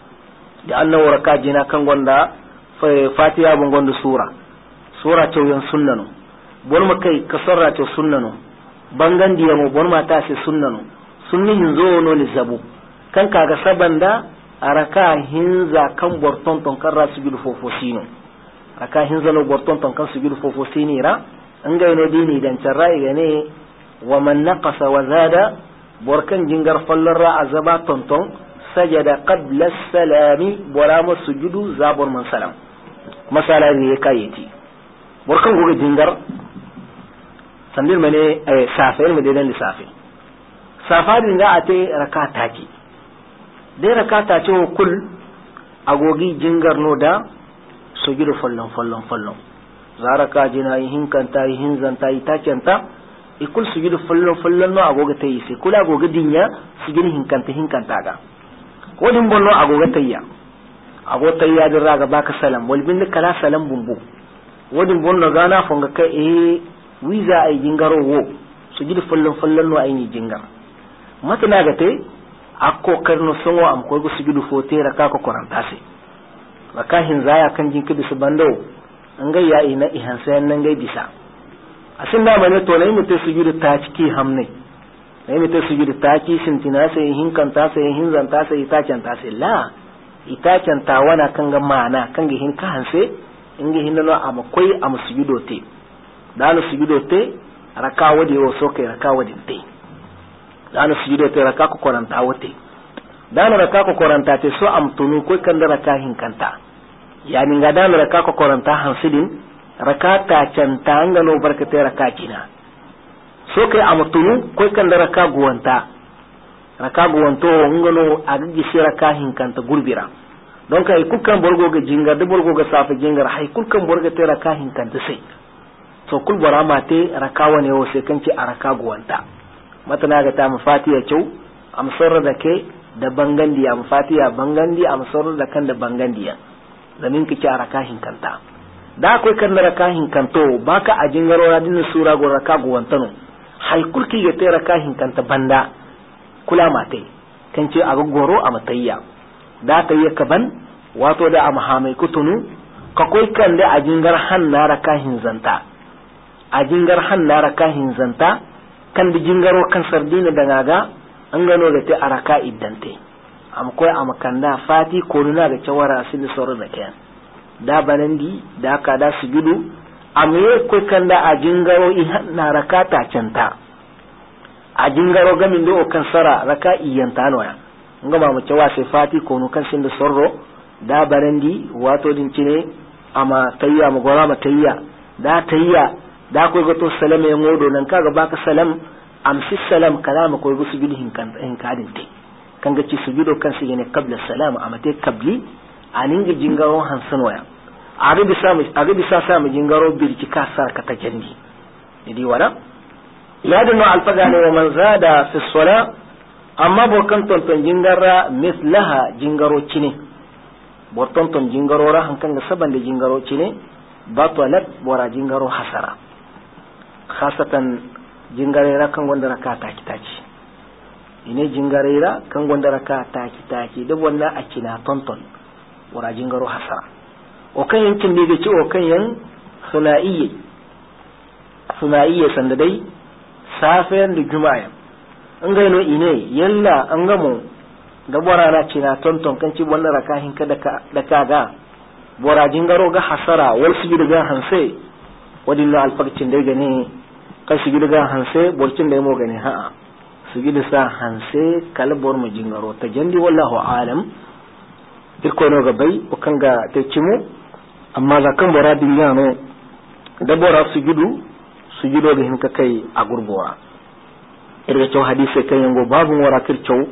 A: da annahu raka jina kan gonda fatiha bon gonda sura cewa yan sunnano bon ma kai ka sorra cewa sunnano bangandiyan mo bon ma ta sai sunnano sunni hinzo no ni zabu kan kaga sabanda araka hinza kan bor tonton kan rasu bil fofosino aka hinzalo borton ton kan sujudu fofo sinira an ga no dini dan charrai gane wa man naqasa wa zada borkan jingar fallarra azaba tonton sajada qabla salami borama sujudu zabor man salam masala ne kayeti borkan goga jingar sandir mane safel me denen safi safari ga ate rakata ki dai rakata ce kul agogi jingar no da sujudu fallon zaraka jina hinkanta hinzanta itakenta ikul sujudu fallon no agoga tayi sai kula agoga dinya sujudu hinkanta ga wadin bonno agoga tayya din raga baka salam wal bin kala salam bumbu wadin bonno gana fonga kai wiza ay jingaro wo sujudu fallon no ay ni jingar mata naga te akko karno songo am ko go sujudu fote raka ko koranta sai raka hin zaya kan jinki bisu bando an ga ya ina ihan sai nan ga bisa asin da mane to ne mutai sujudu ta ciki hamne ne mutai sujudu ta ki sintina sai hinkanta sai hinzanta sai itacanta sai la itacanta wana kan ga mana kan ga hin ka hanse in ga hinno am koi am sujudu te dano sujudu te raka wadi wo so kai raka wadi te dano sujudu te raka ko koranta wote dano raka ko koranta te so am tunu ko kan da raka hinkanta yani ga dano raka ko koranta hansidin raka ta canta ngano barkate raka kina so kai am tunu ko kan da raka guwanto ngano agigi shi raka hinkanta gurbira don kai kukan borgo ga jingar da borgo ga safa jingar hay kukan borgo te raka hinkanta sai to kul bara mate raka wane wo sai kanci a raka guwanta mata na ga ta mafatiya kyau am sarra da ke da bangandi am fatiya bangandi am sarra da kan da bangandiya zamin ki a raka hinkanta da akwai kan raka hinkanto baka a jingaro radin sura go raka guwanta no hay kulki ga te raka hinkanta banda kula mate kanci a goro a matayya da ta yi kaban wato da am hamai kutunu ka koi kan da a jingar hanna raka hinzanta a jingar hanna raka hinzanta kan da jingaro kan sardina da naga an gano da ta araka iddante am koy am kanda fati ko nuna da cewara sin soro da kayan da banandi da ka da sujudu am ye koy kanda a jingaro i hanna raka ta canta a jingaro gamin do kan sara raka iyanta no ya ngama mu cewa sai fati ko nu kan sin da soro da banandi wato din cine ama tayya mu gora ma tayya da tayya da koy goto salama ya ngodo nan kaga baka salam amsi salam kalama koy go sujudu hin kadin te kanga ci sujudu kan sai ne qabla salam amate qabli aninga jingaro hansan waya abi bisa mu jingaro birki ka sar ka tajandi idi wala ya da no alfaga ne wa man zada fi sala amma bo kan ton jingara mislaha jingaro cine bo ton jingaro ra hankan ga saban da jingaro cine batalat bora jingaro hasara khasatan jingarera kan gonda raka taki ine jingarera kan gonda raka taki da wannan akina tonton wara jingaro hasara o kan yankin da yake o kan yan sunaiye sanda dai safiyan da juma'a an ga no ine yalla an ga mu da bora na cina tonton kan ci wannan raka hin ka da kaga bora jingaro ga hasara wal sujudu ga hanse wadin alfarcin da gane kan sujudu ga hanse borcin da mo gane ha sujudu sa hanse kalbor mu jingaro ta jandi wallahu alam irko no gabai o kanga te cimu amma za kan bora din yano da bora sujudu ga hin ka kai a gurbora irga cewa hadisi kan yango babu wara kircew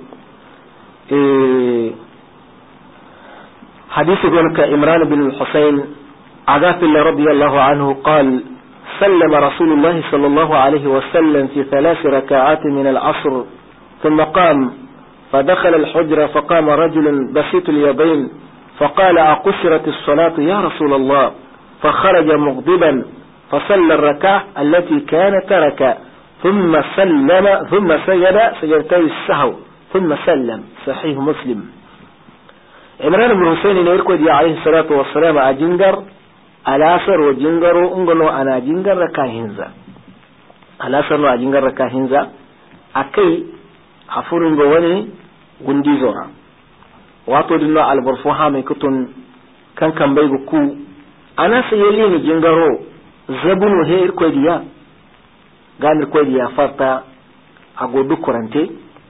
A: حديث ذلك إمران بن الحسين عذاف الله رضي الله عنه قال سلم رسول الله صلى الله عليه وسلم في 3 ركعات من العصر ثم قام فدخل الحجرة فقام رجل بسيط اليدين فقال أقصرت الصلاة يا رسول الله فخرج مغضبا فصلى الركعة التي كان ترك ثم سلم ثم سجد سجدتي السهو ثم سلم صحيح مسلم عمران بن حسين يركض عليه الصلاة والسلام أجنجر الأسر وجنجر أنغلو أنا جنجر ركاهنزا الأسر وجنجر ركاهنزا أكي حفورن غواني غندي زورا واتو دلو على برفوها ميكتون كان بيغو كو أنا سيليني جنجرو زبون وهي إركوديا قال إركوديا فرطا أقودو كورانتي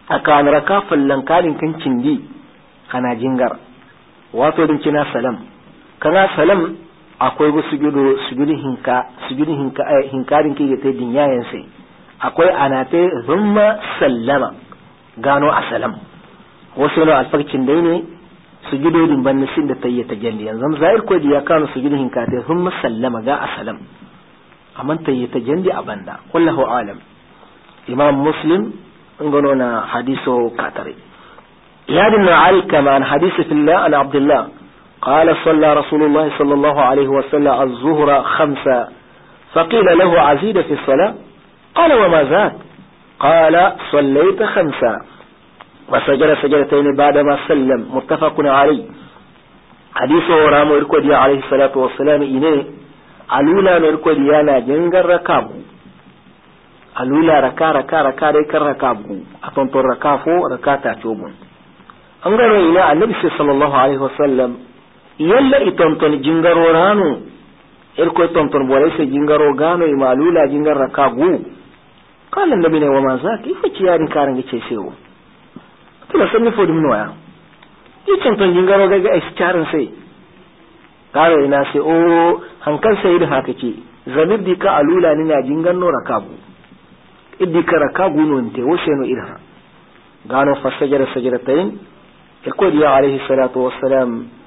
A: akan raka fallan kalin kan cindi kana jingar wato din kina salam kana salam akwai go sujudi hinkarin ke ta dinyayen sai akwai anate thumma sallama gano asalam wasu na alfarkin dai ne sujudodin bannisin da tayyata jalli yanzu zahir ko ya kano sujudi hinkate thumma sallama ga asalam amma tayyata jalli abanda wallahu alam imam muslim ngona hadiso katare يادن علكم عن حديث في الله عن عبد الله قال صلى رسول الله صلى الله عليه وسلم الظهر 5 فقيل له عزيد في الصلاة قال وما ذاك قال صليت 5 وسجد سجدتين بعدما سلم متفق عليه حديث ورام يركض عليه الصلاة والسلام إنه علولا نركض يانا جنجر ركاب علولا ركا ديكر ركاب أتنطر ركافو ركاتا توبون an gano ina annabi sallallahu alaihi wasallam yalla itonton jingaro rano irko tonton bore sai jingaro gano imalula jingar rakagu kala nabi ne wa ma za ki fici yarin karan gice sewo to sanni fodi mun waya ki tonton jingaro ga ai charin sai karo ina sai o hankan sai da haka ce zamir dika alula ni na jinganno rakagu idika rakagu non te wo sai no irha gano fasajara sajratayn يقول يا عليه الصلاة والسلام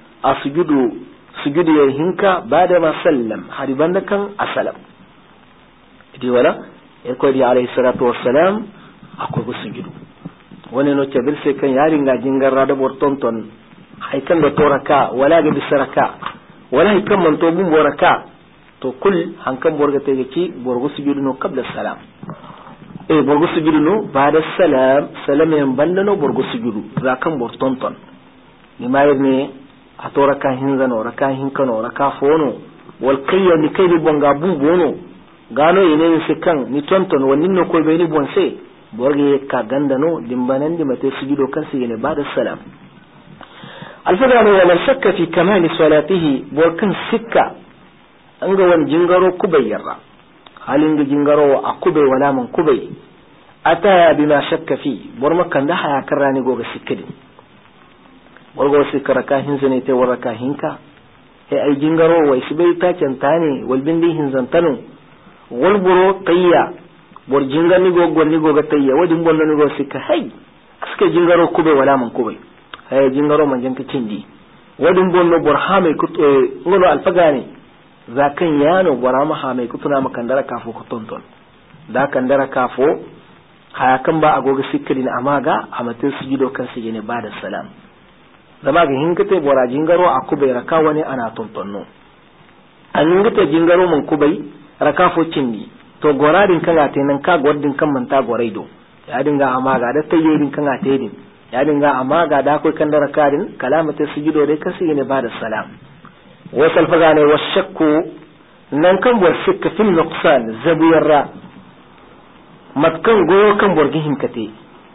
A: سجود يهنك بعدما سلم حربنا كان أسلم دي ولا يقول يا عليه الصلاة والسلام أقول سجود وننو تبر سكن يارينغا جنغر راد بورتونتون هيكن بتوركا ولا بسركا ولا هيكن من توبون بوركا تو كل هنكم بورغتيجي بورغو سجودنو قبل السلام borgo sujudu no bada salam yamballano borgo sujudu zakan bortonton ni mayne atora ka hinzano raka hinkano raka fono wal qayya ni kayni bonga bubono gano ine se kan ni tonton wonin no ko be ni bonse borge ka gandano dimbanan di mate sujudu kan se ne bada salam alfadano wala shakka fi kamal salatihi borkan sikka anga wan jingaro kubayyara halin da jingaro a kube wala man kube ata bima shakka fi borma kan da haya karani goga sikkidi borgo sikkara ka hinzane te waraka hinka ai jingaro wai sibai ta cantane wal bindi hinzantano wal buro tayya bor jingani goga tayya wadin bonno ni go sikka hay aske jingaro kube wala man kube hay jingaro man janka cindi wadin bonno bor hame kut ngono alfagani zakan yano gwara maha mai kutuna makandara kafo kutonton da kandara kafo hayakan ba agoga sikirin amaga a matin sujudo kan su ne ba da salam zama ga hinkate bora jingaro a kubai raka wani ana tontonno an hingate jingaro mun kubai raka fo cindi to goradin kan ate nan ka gordin kan manta goraido ya dinga amaga da tayyidin kan ate din ya dinga amaga da akwai kandara karin kalamatin sujudo dai kan su ne ba da salam wasal fagane washakku nan kan bor sikka fil nuqsan zabiyarra matkan go kan bor gihin kate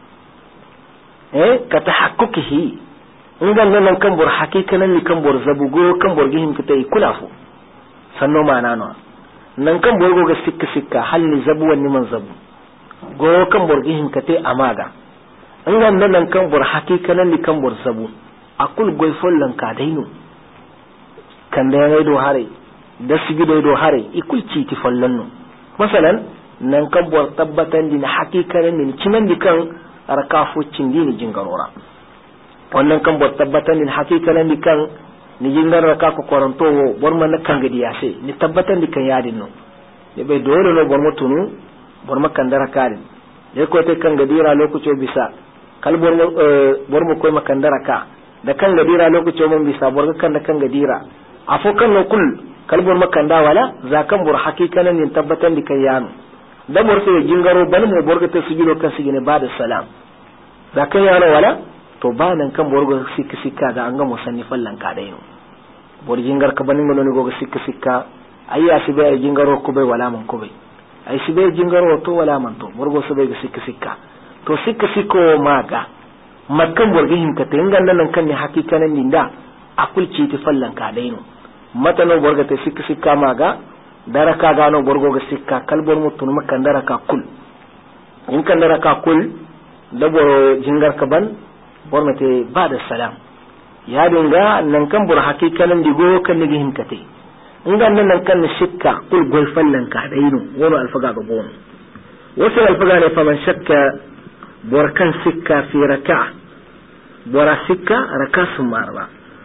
A: ka tahakkukihi ingan nan kan bor hakikanan ni kan bor zabu go kan bor gihin kate kulafu sanno manano nan kan bor go ga sikka hal ni zabu wani man zabu go kan bor gihin kate amaga ingan nan kan bor hakikanan ni kan bor zabu akul goy follan ka daino kan da ya do hare da sigido do hare ikulci ti fallanno masalan nan kan bor tabbatan din hakikaran din cinan dikan arkafu cindini jingarora wannan kan bor tabbatan din hakikaran dikan ni jingar raka ko koranto wo bor man kan gadi yase ni tabbatan dikan yadin no ne bai dole no bor mutunu bor makan dara karin ne ko te kan gadira lokaci bisa kal bor mo koy makan dara ka da kan gadira lokaci mun bisa bor kan da kan gadira afokan no kul kalbur makanda wala zakan bur hakikanan nin tabbatan dikan yano da bor sai jingaro bal mo borga ta sujudo kan sigine bada salam zakan yano wala to banan kan borgo sikka da an ga musannifan lan ka dai no bor jingar ka banin no go sikka ayya sibe ay jingaro ko bai wala man ko bai ay sibe jingaro to wala man to borgo sibe ga sikka to sikko maga makkan borgo hin ka tengan nan kan ne hakikanan din da akulci ti fallan ka dai no matano borga te sikka maga daraka gano borgo ga sikka kalbor mutun makan daraka kul in kan daraka kul da boro jingar kaban bormate ba da salam ya dinga nan kan bur hakikanin digo kan nigi hinkate inga nan kan shikka kul gol fallan ka dainu wono alfaga ga bon wasu alfaga ne fa man shakka bor kan sikka fi raka'a bora sikka raka sumarba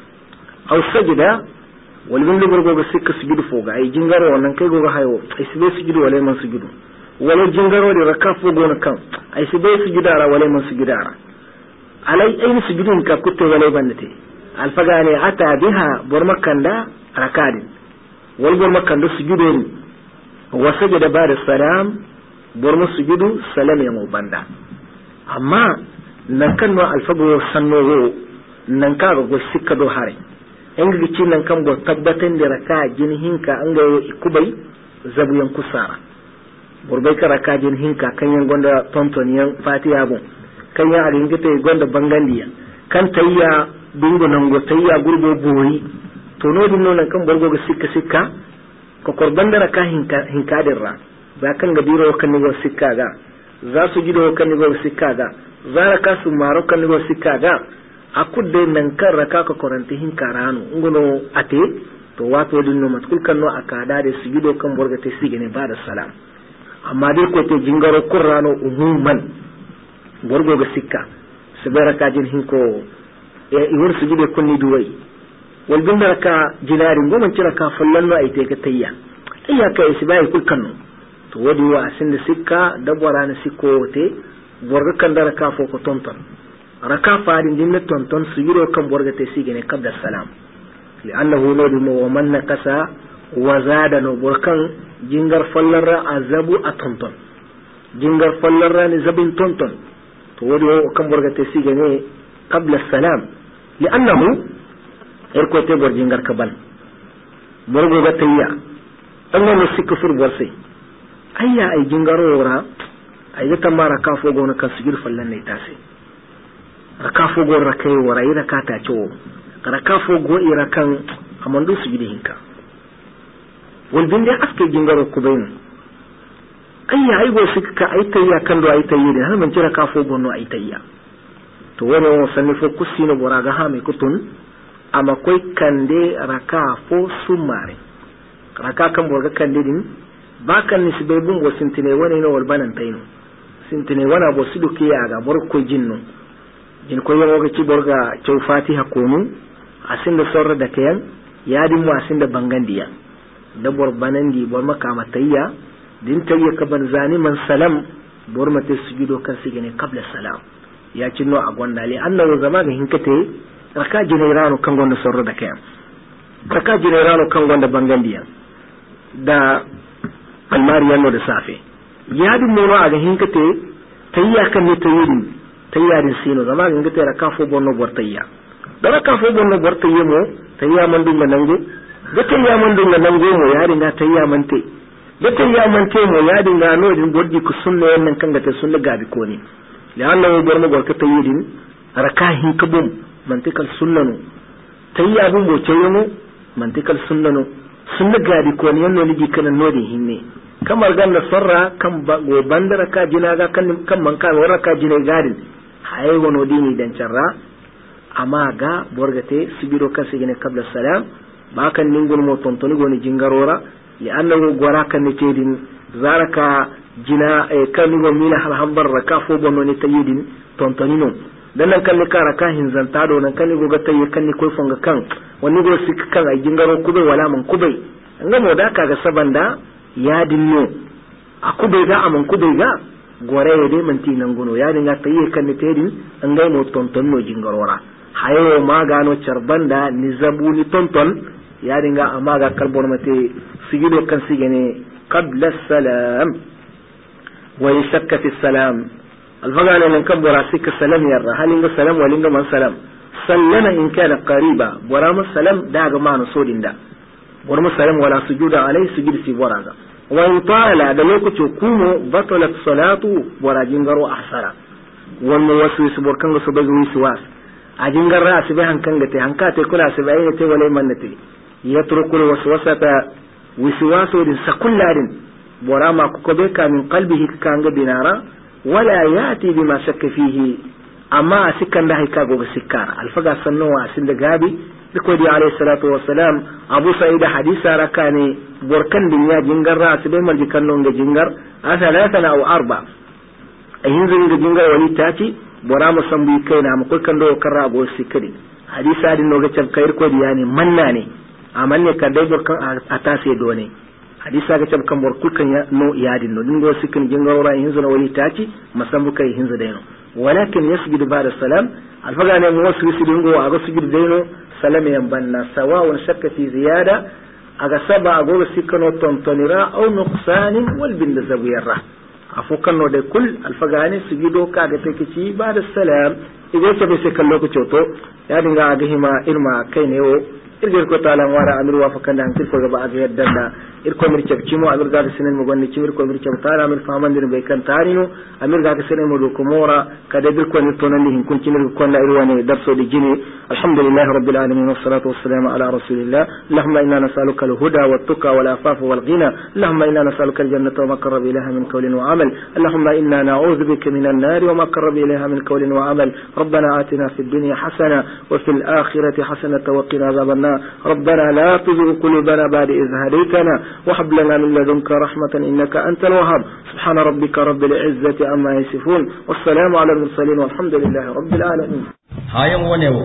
A: aw sajida wal bin lugur go sikka sujudu foga ay jingaro wannan kai go hayo ay sibe sujudu wala man sujudu wala jingaro de raka fogo na kan ay sibe sujudara wala man sujudara alai ay sujudun ka kutte wala bandate alfaga ne ata biha bor makanda rakadin wal bor makanda sujudu wa sajada ba'da salam bor sujudu salam ya mu banda amma nan kan no alfago sanno nan ka go sikka do hare en ga ci nan kan go tabbatan da raka jin hinka an ga kubai zabuyan kusara burbai ka raka jin hinka kan yan gonda tontoniyan fatiha bon kan ya arin gite gonda bangandiya kan tayya dungo nan go tayya gurbo boyi to no din nan kan borgo ga sikka ko korban da raka hinka dirra ba kan ga biro kan ni go sikka ga za su gido kan ni go sikka ga zara ka su maro kan ni go sikka ga akudde nan kan raka ka koranti hin karano ngono ate to wato din no matkul kan no akada de su gido kan borga te sigene ba da salam amma dai ko te jingaro qur'ano umuman borgo ga sikka sabara ka jin hin ko e iwor su gido kun ni duwai wal bin raka jinari ngomon cira ka fallan no ai te ka tayya ka isbai kul kan to wadi wa asin da sikka da borana sikko te borga kan da raka fo ko tonton raka farin din na tonton su yiro kan borga te sigene qabla salam li'annahu nadu wa man nakasa wa zada no borkan jingar fallarra azabu a tonton jingar fallarra ni zabin tonton to wadi kan borga te sigene qabla salam li'annahu erko te bor jingar kabal borgo ga tayya annahu sikku fur borse ayya ay jingaro wora ay ga tamara ka fo gona kan sigir fallan ne tase raka fo go rakai wora ira ka ta ciwo raka fo go ira kan amandu sujudi hinka wal binde aske jingaro kubain ayya ay go sikka ay tayya kan do ay tayyi ne har man cira ka fo go no ay tayya to wono sanni fo kusino bora ga ha me kutun ama koy kande raka fo sumare raka kan borga kande din bakan ni sibe bum go sintine woni no wal banan tayno sintine wana bo sidu ke yaga bor ko jinno jin ko yawo ga ci borga cew fatiha konu asinda sorra da kayan yadin mu asinda bangandiya da bor banandi bor makama tayya din tayya ka ban zani man salam bor mate sujudo kan sigene qabla salam ya cinno a gonda le annahu zama ga hinkate raka jinairano kan gonda sorra da kayan raka jinairano kan gonda bangandiya da almariyanno da safe yadin mono aga hinkate tayya kan ne tayyidin tayyadin sino zama ga hinkate raka fo bonno bortayya da raka fo bonno bortayya mo tayya man dinga nango da tayya man dinga nango mo yadin ga tayya man te da tayya man te mo yadin ga no din boddi ku sunna yannan kan ga ta sunna gabi ko ne la'anna mo bormo borka tayyidin raka hinkabum mantikal sunnanu tayya bum bo tayyamo mantikal sunnanu sunna gabi ko ne yanno ligi kana nodi hinne kamar ganna sarra kan go bandara ka jinaga kan man ka wara ka jine gadin hay wono dini dan charra amma ga borgate sibiro ka sigine qabla salam ba kan ningol mo tontoni goni jingarora li annahu gora kan ne tedin zaraka jina e kan go mina hal hambar raka fo bonno ne tayidin tontoni non dan nan kan ka raka hin zanta do nan kan go ga tayi kan ni ko fonga kan wani go sik kan ay jingaro kube wala man kube ngamo da kaga sabanda ya dinno akube ga aman kube ga gore yede manti nan gono ya dinga tayi kan ni tedin an ga mo tonton no jingarora hayo ma gano charbanda ni zabuni tonton ya dinga amma ga karbon mate sigido kan sigene qabla salam wa yashakka fi salam alfagana nan kan bora sikka salam yarra halinga salam walinga man salam sallama in kana qariba bora ma salam daga ma no sodinda bora ma salam wala sujuda alai sujud fi boraga wa in ta'ala da lokaci kumo batalat salatu bora jingaro ahsara wannan wasu su borkan ga su bazu wiswas a jingarra su bai hankan ga te hankate kula su bai ne te wala mannate yatrukul waswasata wiswasu din sakulladin bora ma ko be ka min qalbihi kan ga dinara ولا يأتي بما شك فيه أما سكن ده كاغو سكان الفقا سنوا سند غابي لكودي عليه الصلاة والسلام أبو سعيد حديث ركاني بركن دنيا جنجر راس بمر جكنون جنجر ثلاثة أو أربعة أهين جنجر ولي تاتي برام سمبي كينا مقول كان دو كرا أبو السكري حديث هذا النوجة كير كودي يعني مناني أماني كدي بركن أتاسي دوني حديث هذا كان بركل كان نو يادين نو دنجو سكن جنجر ورا ينزل ولي تاتي مسمبو كي ينزل دينو ولكن يسجد بعد السلام الفقا أن موسى يسجد أغا سجد دينو سلام ينبنى سواء شك في زيادة أغا سبع أغا سكنو تنطنرا أو نقصان والبند زويرا أفوكنو دي كل الفقا أن سجدو كاغا تكتي بعد السلام إذا سبي سكالوك تشوتو يعني أغاهما إرما كينيو irgir ko taala wara amir wa fakanda an kirko ga baaga yaddanna irko mir cebcimo amir ga senen mo gonni cimir ko mir ceb taala amir famandir be kan tarino amir ga senen mo do ko mora kada bir ko ni tonandi hin kun cimir ko na irwane darso di jini alhamdulillah rabbil alamin wassalatu wassalamu ala rasulillah allahumma inna nas'aluka al-huda wat-tuqa wal-afafa wal-ghina allahumma inna nas'aluka al-jannata wa ma qarraba ilayha min qawlin wa amal allahumma inna na'udhu bika min an-nar wa ma qarraba ilayha min qawlin wa amal ربنا آتنا في الدنيا حسنة وفي الآخرة حسنة وقنا عذاب النار ربنا لا تزغ قلوبنا بعد إذ هديتنا وهب لنا من لدنك رحمة إنك أنت الوهاب سبحان ربك رب العزة عما يصفون والسلام على المرسلين والحمد لله رب العالمين
B: هايم ونيو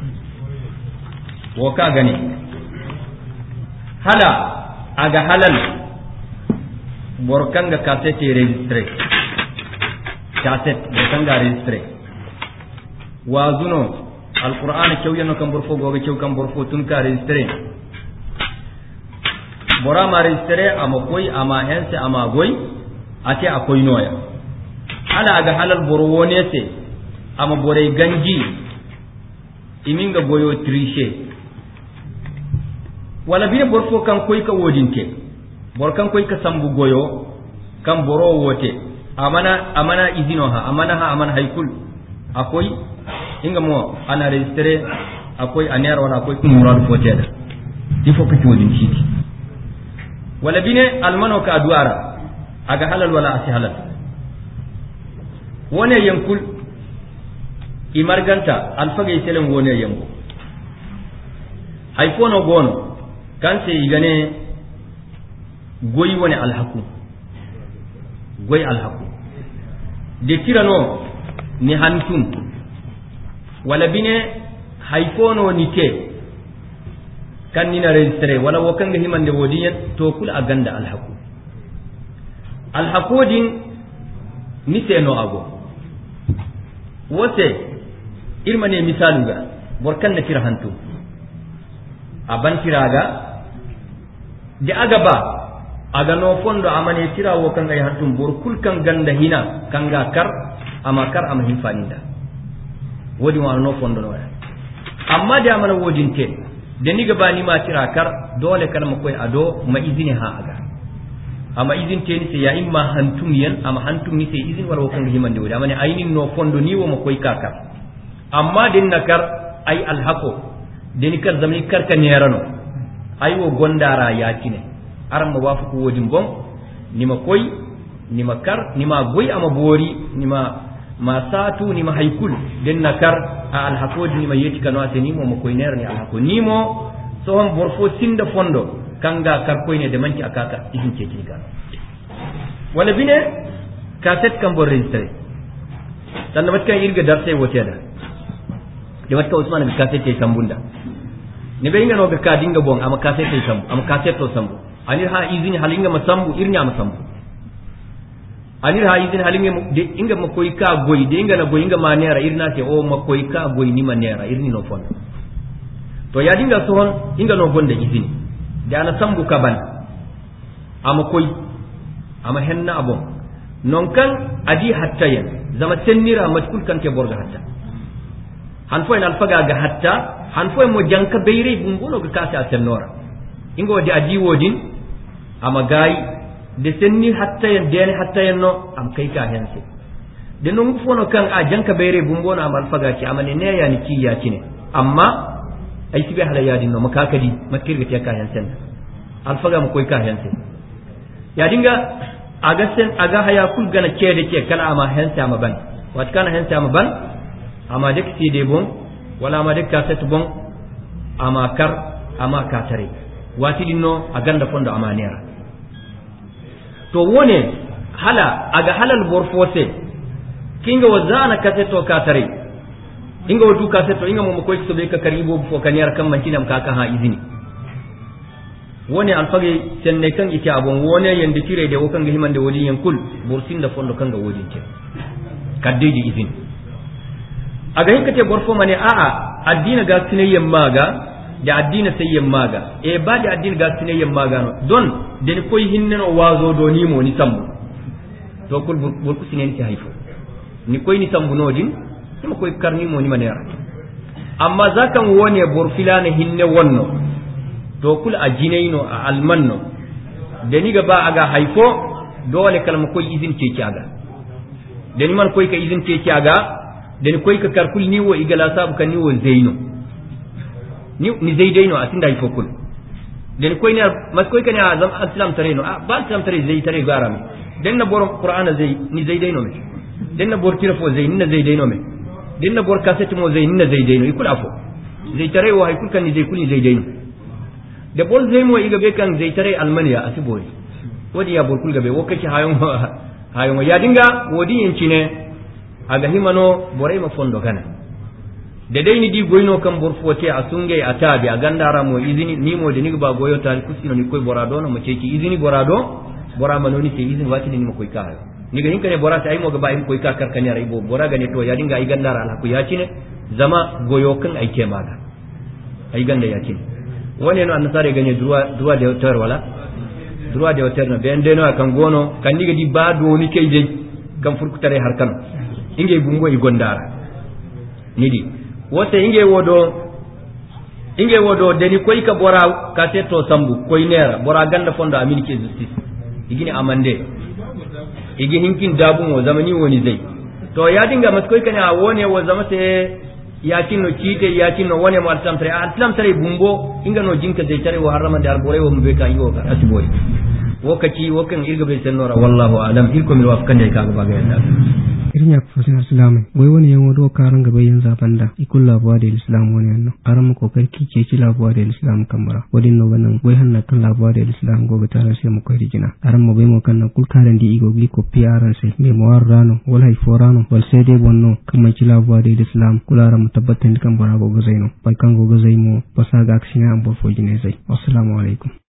B: وكاغني هلا أجا هلال بركانغا كاسيتي ريجستري كاسيت بركانغا ريجستري وازونو القرآن كيوينو كم برفو غوغي كيو كم برفو تنكا ريجستري برا ما ريجستري أما كوي أما هنسي أما غوي أتي أكوي نويا على أغا حلال بروونيسي أما بوري غنجي إمينغا غويو تريشي ولا بين برفو كم كوي كوودينكي بور كم كوي كسامبو غويو كم برو ووتي أمانا إذينوها أمانا هيكول أكوي inga mo ana registre akwai aniyar wala akwai kun murad foteda ifo kake wajin shi wala bine almano ka aduara aga halal wala asi halal wone yankul imarganta alfaga yitelen wone yango haifono gono kanse igane goyi wone alhaku goyi alhaku de tirano ni hantum wala bine haifono nite kan nina registre wala wakanga himande wodiyan to kula aganda alhaku din nite no ago wote irmane misaluga borkan na tira hantu aban tiraga de agaba aga no fondo amane tira wakanga hantum borkul kan ganda hina kanga kar amakar ama hinfaninda wodi wa no fondo no amma da mana wodin te da ni gaba ni ma tira kar dole kar mu koy ado ma izini ha aga amma izin te ni sai ya imma hantum yan amma hantum ni sai izin wala wakon himan de wodi amma ne ainin no fondo ni wo mo koy kakar amma din nakar ai alhaqo den kar zamni kar ka nerano ai wo gondara ya kine aran ma wafu ko wodin bon ni ma koy ni ma kar ni ma goy amma bori ni ma satu ni ma haikul den nakar a alhaqodi ni ma yeti kano ateni mo koy ner ni alhaqo ni mo so hon borfo sinda fondo kanga kar koy ne de manki akaka idin ce kin kan wala bine cassette kan bo registré tan na matka irga darse wote da de matka usman ga cassette e sambunda ne be ngano ga ka dinga bon ama cassette e sambu ama cassette to sambu ani ha izini halinga masambu irnya masambu anir ha izin halinge de inga makoy ka goy de inga na goy inga manera irna te o makoy ka goy ni manera irni no fon to ya dinga sohon inga no gonda izini de ana sambu kaban ama koy ama henna abon non kan adi hatta yan zama tennira matkul kan ke borga hatta han fo en alfaga ga hatta han fo mo janka beyre bungono ga kasa tennora inga wadi adi wodin ama gayi de senni hatta yen dene hatta yen no am kai ka hense de no fono kan a janka bayre bumbona am alfaga ki amane ne ya ni ki ya kine amma ai sibe hala ya dinno makakadi makirga ti ka hensen alfaga mu koy ka hense ya dinga aga haya kul gana cede ke kala ama hensa ma ban wat kana hensa ma ban ama dek CD bon wala ama dek cassette bon ama kar ama katare wati dinno aganda fondo ama nera to wone hala aga halal borfose kinga wazana cassette to katare inga wadu cassette inga mo ko so be ka karibo fo kaniyar kan mantinam kaka ha izini woni alfage senne kan ite abon wone yande tire de wokan ga himande wodi yankul bursin da fondo kan ga wodi ce kaddeji izin aga hinkate borfo mane a addina ga sinayyan maga da addina sayyan maga e ba da addina ga sinayyan maga no don de ni koy hinneno wazo do ni mo ni sambu to kul burku sinen ci hayfo ni koy ni sambu nodin ni koy karni mo ni manera amma zakan wone borfilana hinne wonno to kul a jinaino a almanno da ni gaba aga haifo dole kalma koy izin ce ki aga da ni man koy ka izin ce ki aga da ni koy ka karkul ni wo igala sabu kan ni wo zaino ni zaidaino a tinda haifo kul da ni koy ne mas koy ka ne azam islam tareno a ba islam tare zai tare garami dan na bor qur'ana zai ni zaidaino me dan na bor tirafo zai ni na zaidaino me dan na bor cassette mo zai ni na zaidaino ikul afo zai tare wo haikul kan ni zai kul ni zaidaino da bol zai mo iga be kan zai tare almaniya asibori wodi ya borkul gabe wo kace hayon ya dinga wodi yanci ne aga himano borai ma fondo kana da dai ni di goyno kan borfote asunge atabi a gandara mo izini ni mo de ni ba goyo ta kusino ni koy borado no mo ceki izini borado bora manoni ce izini wati ni mo koy ka ni ga hinkane bora ta ay mo ga ba im koy ka karkani rai bo bora ga ne to ya dinga ai gandara ala ku ya cine zama goyo kan ai ke maga ai ganda ya cine woni no annasare ganye droit de auteur wala droit de auteur no ben deno kan gono kan diga di ba do ni kay je kan furkutare har kan inge bungo i gondara nidi wote inge wodo deni koy ka bora ka tetto sambu koy nera bora ganda fondo amin ke justice igini amande igi hinkin dabu mo zamani woni zai to ya dinga mas koy kana wone wo zamate yakin no kite yakin no wone mo islam tare bumbo inga no jinka dai tare wa harama da arbore wo mbe ka yiwo ka asibori wakati wakan irga be senora wallahu alam irko mi wafkan dai ka ga yanda
C: irnya professor islam boy woni yan wodo karan gaba yin zabanda ikul labuwa da islam woni anno aran ko karki ke ci labuwa da islam kamara wadin no ganan boy hanna kan labuwa da islam go bata sai mu kai rigina aran mo bai mo kan kul karan di igo gi ko piaran sai me mo warrano wal hay forano wal sai dai bonno kuma ci labuwa da islam kula ran tabbatan kan bara go zaino bai kan go zaimo pasaga aksina am bo fo jine zai assalamu alaikum